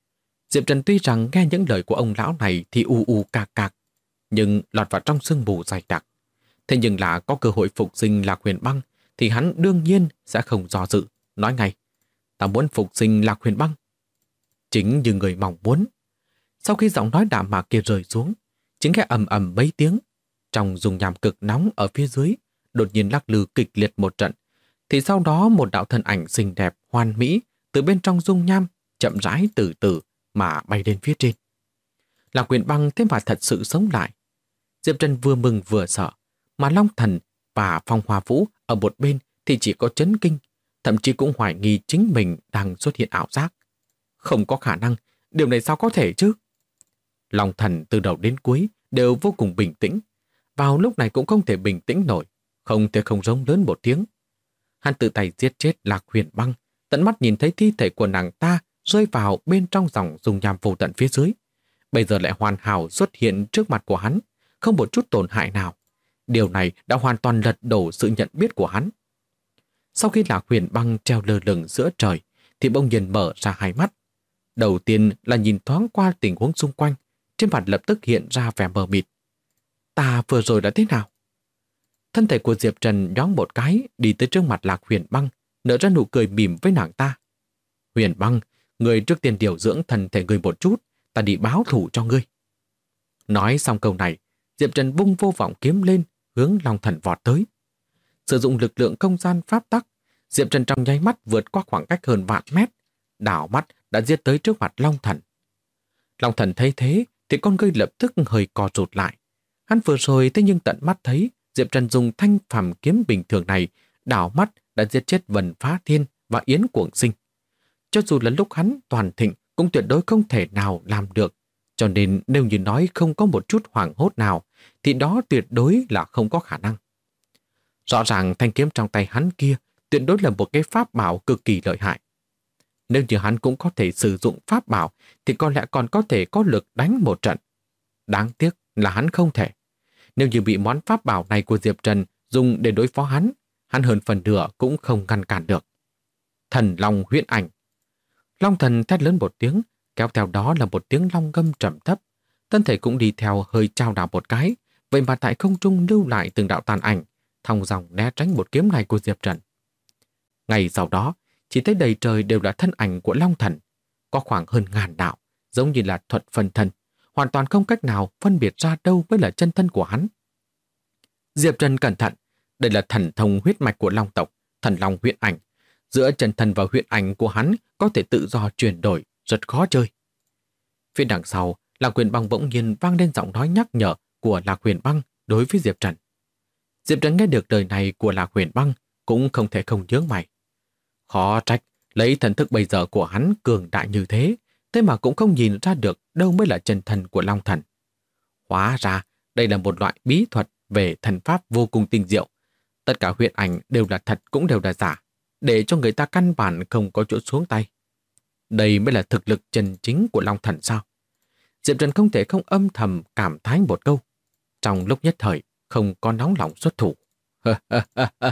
Diệp Trần tuy rằng nghe những lời của ông lão này thì u u cạc cạc, nhưng lọt vào trong sương mù dày đặc. Thế nhưng là có cơ hội phục sinh Lạc Huyền Băng thì hắn đương nhiên sẽ không do dự, nói ngay. Ta muốn phục sinh Lạc Huyền Băng. Chính như người mong muốn. Sau khi giọng nói đạm mạc kia rơi xuống, chính nghe ầm ầm mấy tiếng, trong dung nham cực nóng ở phía dưới đột nhiên lắc lư kịch liệt một trận, thì sau đó một đạo thân ảnh xinh đẹp hoàn mỹ từ bên trong dung nham chậm rãi từ từ mà bay lên phía trên. Lạc Huyền Băng thế mà thật sự sống lại. Diệp Trần vừa mừng vừa sợ, mà Long Thần và Phong Hoa Vũ ở một bên thì chỉ có chấn kinh, thậm chí cũng hoài nghi chính mình đang xuất hiện ảo giác. Không có khả năng, điều này sao có thể chứ? Long Thần từ đầu đến cuối đều vô cùng bình tĩnh, vào lúc này cũng không thể bình tĩnh nổi, không thể không rống lớn một tiếng. Hắn tự tay giết chết Lạc Huyền Băng, tận mắt nhìn thấy thi thể của nàng ta rơi vào bên trong dòng dung nham vô tận phía dưới. Bây giờ lại hoàn hảo xuất hiện trước mặt của hắn, không một chút tổn hại nào. Điều này đã hoàn toàn lật đổ sự nhận biết của hắn. Sau khi Lạc Huyền Băng treo lơ lửng giữa trời, thì bỗng nhiên mở ra hai mắt. Đầu tiên là nhìn thoáng qua tình huống xung quanh, trên mặt lập tức hiện ra vẻ mờ mịt. Ta vừa rồi đã thế nào? Thân thể của Diệp Trần nhoáng một cái đi tới trước mặt Lạc Huyền Băng, nở ra nụ cười mỉm với nàng ta. Huyền Băng, người trước tiên điều dưỡng thân thể người một chút, ta đi báo thủ cho ngươi. Nói xong câu này, Diệp Trần vung vô vọng kiếm lên, hướng Long Thần vọt tới. Sử dụng lực lượng không gian pháp tắc, Diệp Trần trong nháy mắt vượt qua khoảng cách hơn vạn mét, đảo mắt đã giết tới trước mặt Long Thần. Long Thần thấy thế thì con ngươi lập tức hơi co rụt lại. Hắn vừa rồi thế nhưng tận mắt thấy Diệp Trần dùng thanh phàm kiếm bình thường này đảo mắt đã giết chết Vân Phá Thiên và Yến Cuồng Sinh. Cho dù là lúc hắn toàn thịnh cũng tuyệt đối không thể nào làm được. Cho nên nếu như nói không có một chút hoảng hốt nào thì đó tuyệt đối là không có khả năng. Rõ ràng thanh kiếm trong tay hắn kia tuyệt đối là một cái pháp bảo cực kỳ lợi hại. Nếu như hắn cũng có thể sử dụng pháp bảo thì có lẽ còn có thể có lực đánh một trận. Đáng tiếc là hắn không thể. Nếu như bị món pháp bảo này của Diệp Trần dùng để đối phó hắn hơn phần nửa cũng không ngăn cản được. Thần Long huyễn ảnh. Long Thần thét lớn một tiếng, kéo theo đó là một tiếng long ngâm trầm thấp. Thân thể cũng đi theo hơi trao đảo một cái, vậy mà tại không trung lưu lại từng đạo tàn ảnh, thong dòng né tránh một kiếm này của Diệp Trần. Ngày sau đó, chỉ thấy đầy trời đều là thân ảnh của Long Thần, có khoảng hơn ngàn đạo, giống như là thuật phân thân, hoàn toàn không cách nào phân biệt ra đâu mới là chân thân của hắn. Diệp Trần cẩn thận, đây là thần thông huyết mạch của Long tộc, Thần Long huyễn ảnh. Giữa chân thân và huyễn ảnh của hắn có thể tự do chuyển đổi, rất khó chơi. Phía đằng sau, Lạc Huyền Băng bỗng nhiên vang lên giọng nói nhắc nhở của Lạc Huyền Băng đối với Diệp Trần. Diệp Trần nghe được lời này của Lạc Huyền Băng cũng không thể không nhướng mày. Khó trách, lấy thần thức bây giờ của hắn cường đại như thế, thế mà cũng không nhìn ra được đâu mới là chân thân của Long Thần. Hóa ra, đây là một loại bí thuật về thần pháp vô cùng tinh diệu. Tất cả huyễn ảnh đều là thật cũng đều là giả, để cho người ta căn bản không có chỗ xuống tay. Đây mới là thực lực chân chính của Long Thần sao? Diệp Trần không thể không âm thầm cảm thán một câu. Trong lúc nhất thời, không có nóng lòng xuất thủ.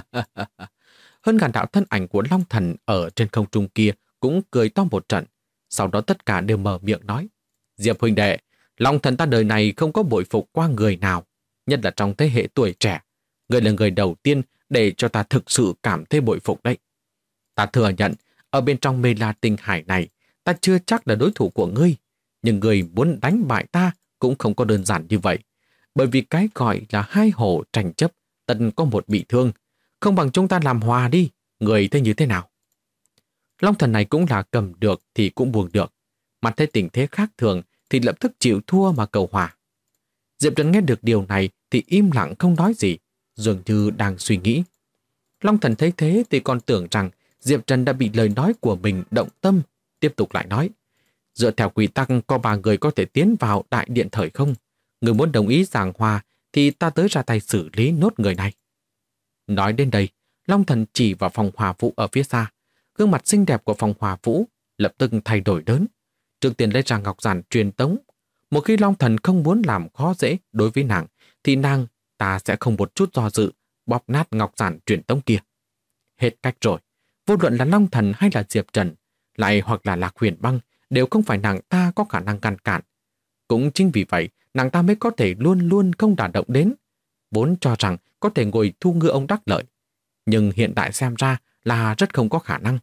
Hơn ngàn đạo thân ảnh của Long Thần ở trên không trung kia cũng cười to một trận, Sau đó tất cả đều mở miệng nói: Diệp huynh đệ, Long Thần ta đời này không có bội phục qua người nào, nhất là trong thế hệ tuổi trẻ. Người là người đầu tiên để cho ta thực sự cảm thấy bội phục đấy. Ta thừa nhận, ở bên trong Mê La Tinh Hải này, ta chưa chắc là đối thủ của ngươi, nhưng ngươi muốn đánh bại ta cũng không có đơn giản như vậy. Bởi vì cái gọi là hai hổ tranh chấp, tận có một bị thương. Không bằng chúng ta làm hòa đi, người thấy như thế nào? Long Thần này cũng là cầm được thì cũng buông được. Mặt thấy tình thế khác thường thì lập tức chịu thua mà cầu hòa. Diệp Trần nghe được điều này thì im lặng không nói gì, dường như đang suy nghĩ. Long Thần thấy thế thì còn tưởng rằng Diệp Trần đã bị lời nói của mình động tâm, tiếp tục lại nói: dựa theo quy tắc có 3 người có thể tiến vào đại điện thời không. Người muốn đồng ý giảng hòa thì ta tới ra tay xử lý nốt người này. Nói đến đây, Long Thần chỉ vào phòng hòa vũ ở phía xa. Gương mặt xinh đẹp của phòng hòa vũ lập tức thay đổi đớn. Trước tiên lấy ra ngọc giản truyền tống. Một khi Long Thần không muốn làm khó dễ đối với nàng, thì ta sẽ không một chút do dự bóp nát ngọc giản truyền tống kia. Hết cách rồi. Vô luận là Long Thần hay là Diệp Trần, lại hoặc là Lạc Huyền Băng, đều không phải nàng ta có khả năng ngăn cản. Cũng chính vì vậy, nàng ta mới có thể luôn luôn không đả động đến. Vốn cho rằng có thể ngồi thu ngư ông đắc lợi. Nhưng hiện tại xem ra là rất không có khả năng.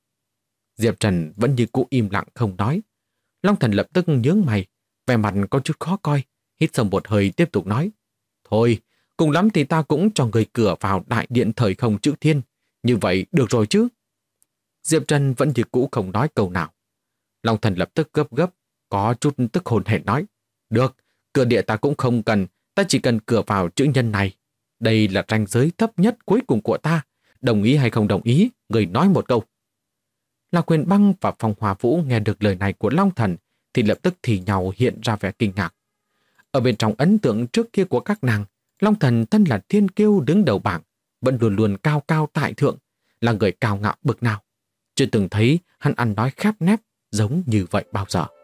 Diệp Trần vẫn như cũ im lặng không nói. Long Thần lập tức nhướng mày, vẻ mặt có chút khó coi, hít sâu một hơi tiếp tục nói: thôi, cùng lắm thì ta cũng cho người cửa vào đại điện thời không chữ thiên. Như vậy được rồi chứ? Diệp Trần vẫn như cũ không nói câu nào. Long Thần lập tức gấp gấp, có chút tức hồn hển nói: được, cửa địa ta cũng không cần, ta chỉ cần cửa vào chữ nhân này. Đây là ranh giới thấp nhất cuối cùng của ta. Đồng ý hay không đồng ý, người nói một câu. Lạc Huyền Băng và Phong Hòa Vũ nghe được lời này của Long Thần thì lập tức thì nhau hiện ra vẻ kinh ngạc. Ở bên trong ấn tượng trước kia của các nàng, Long Thần thân là thiên kiêu đứng đầu bảng, vẫn luôn luôn cao cao tại thượng, là người cao ngạo bực nào. Chưa từng thấy hắn ăn nói khép nép giống như vậy bao giờ.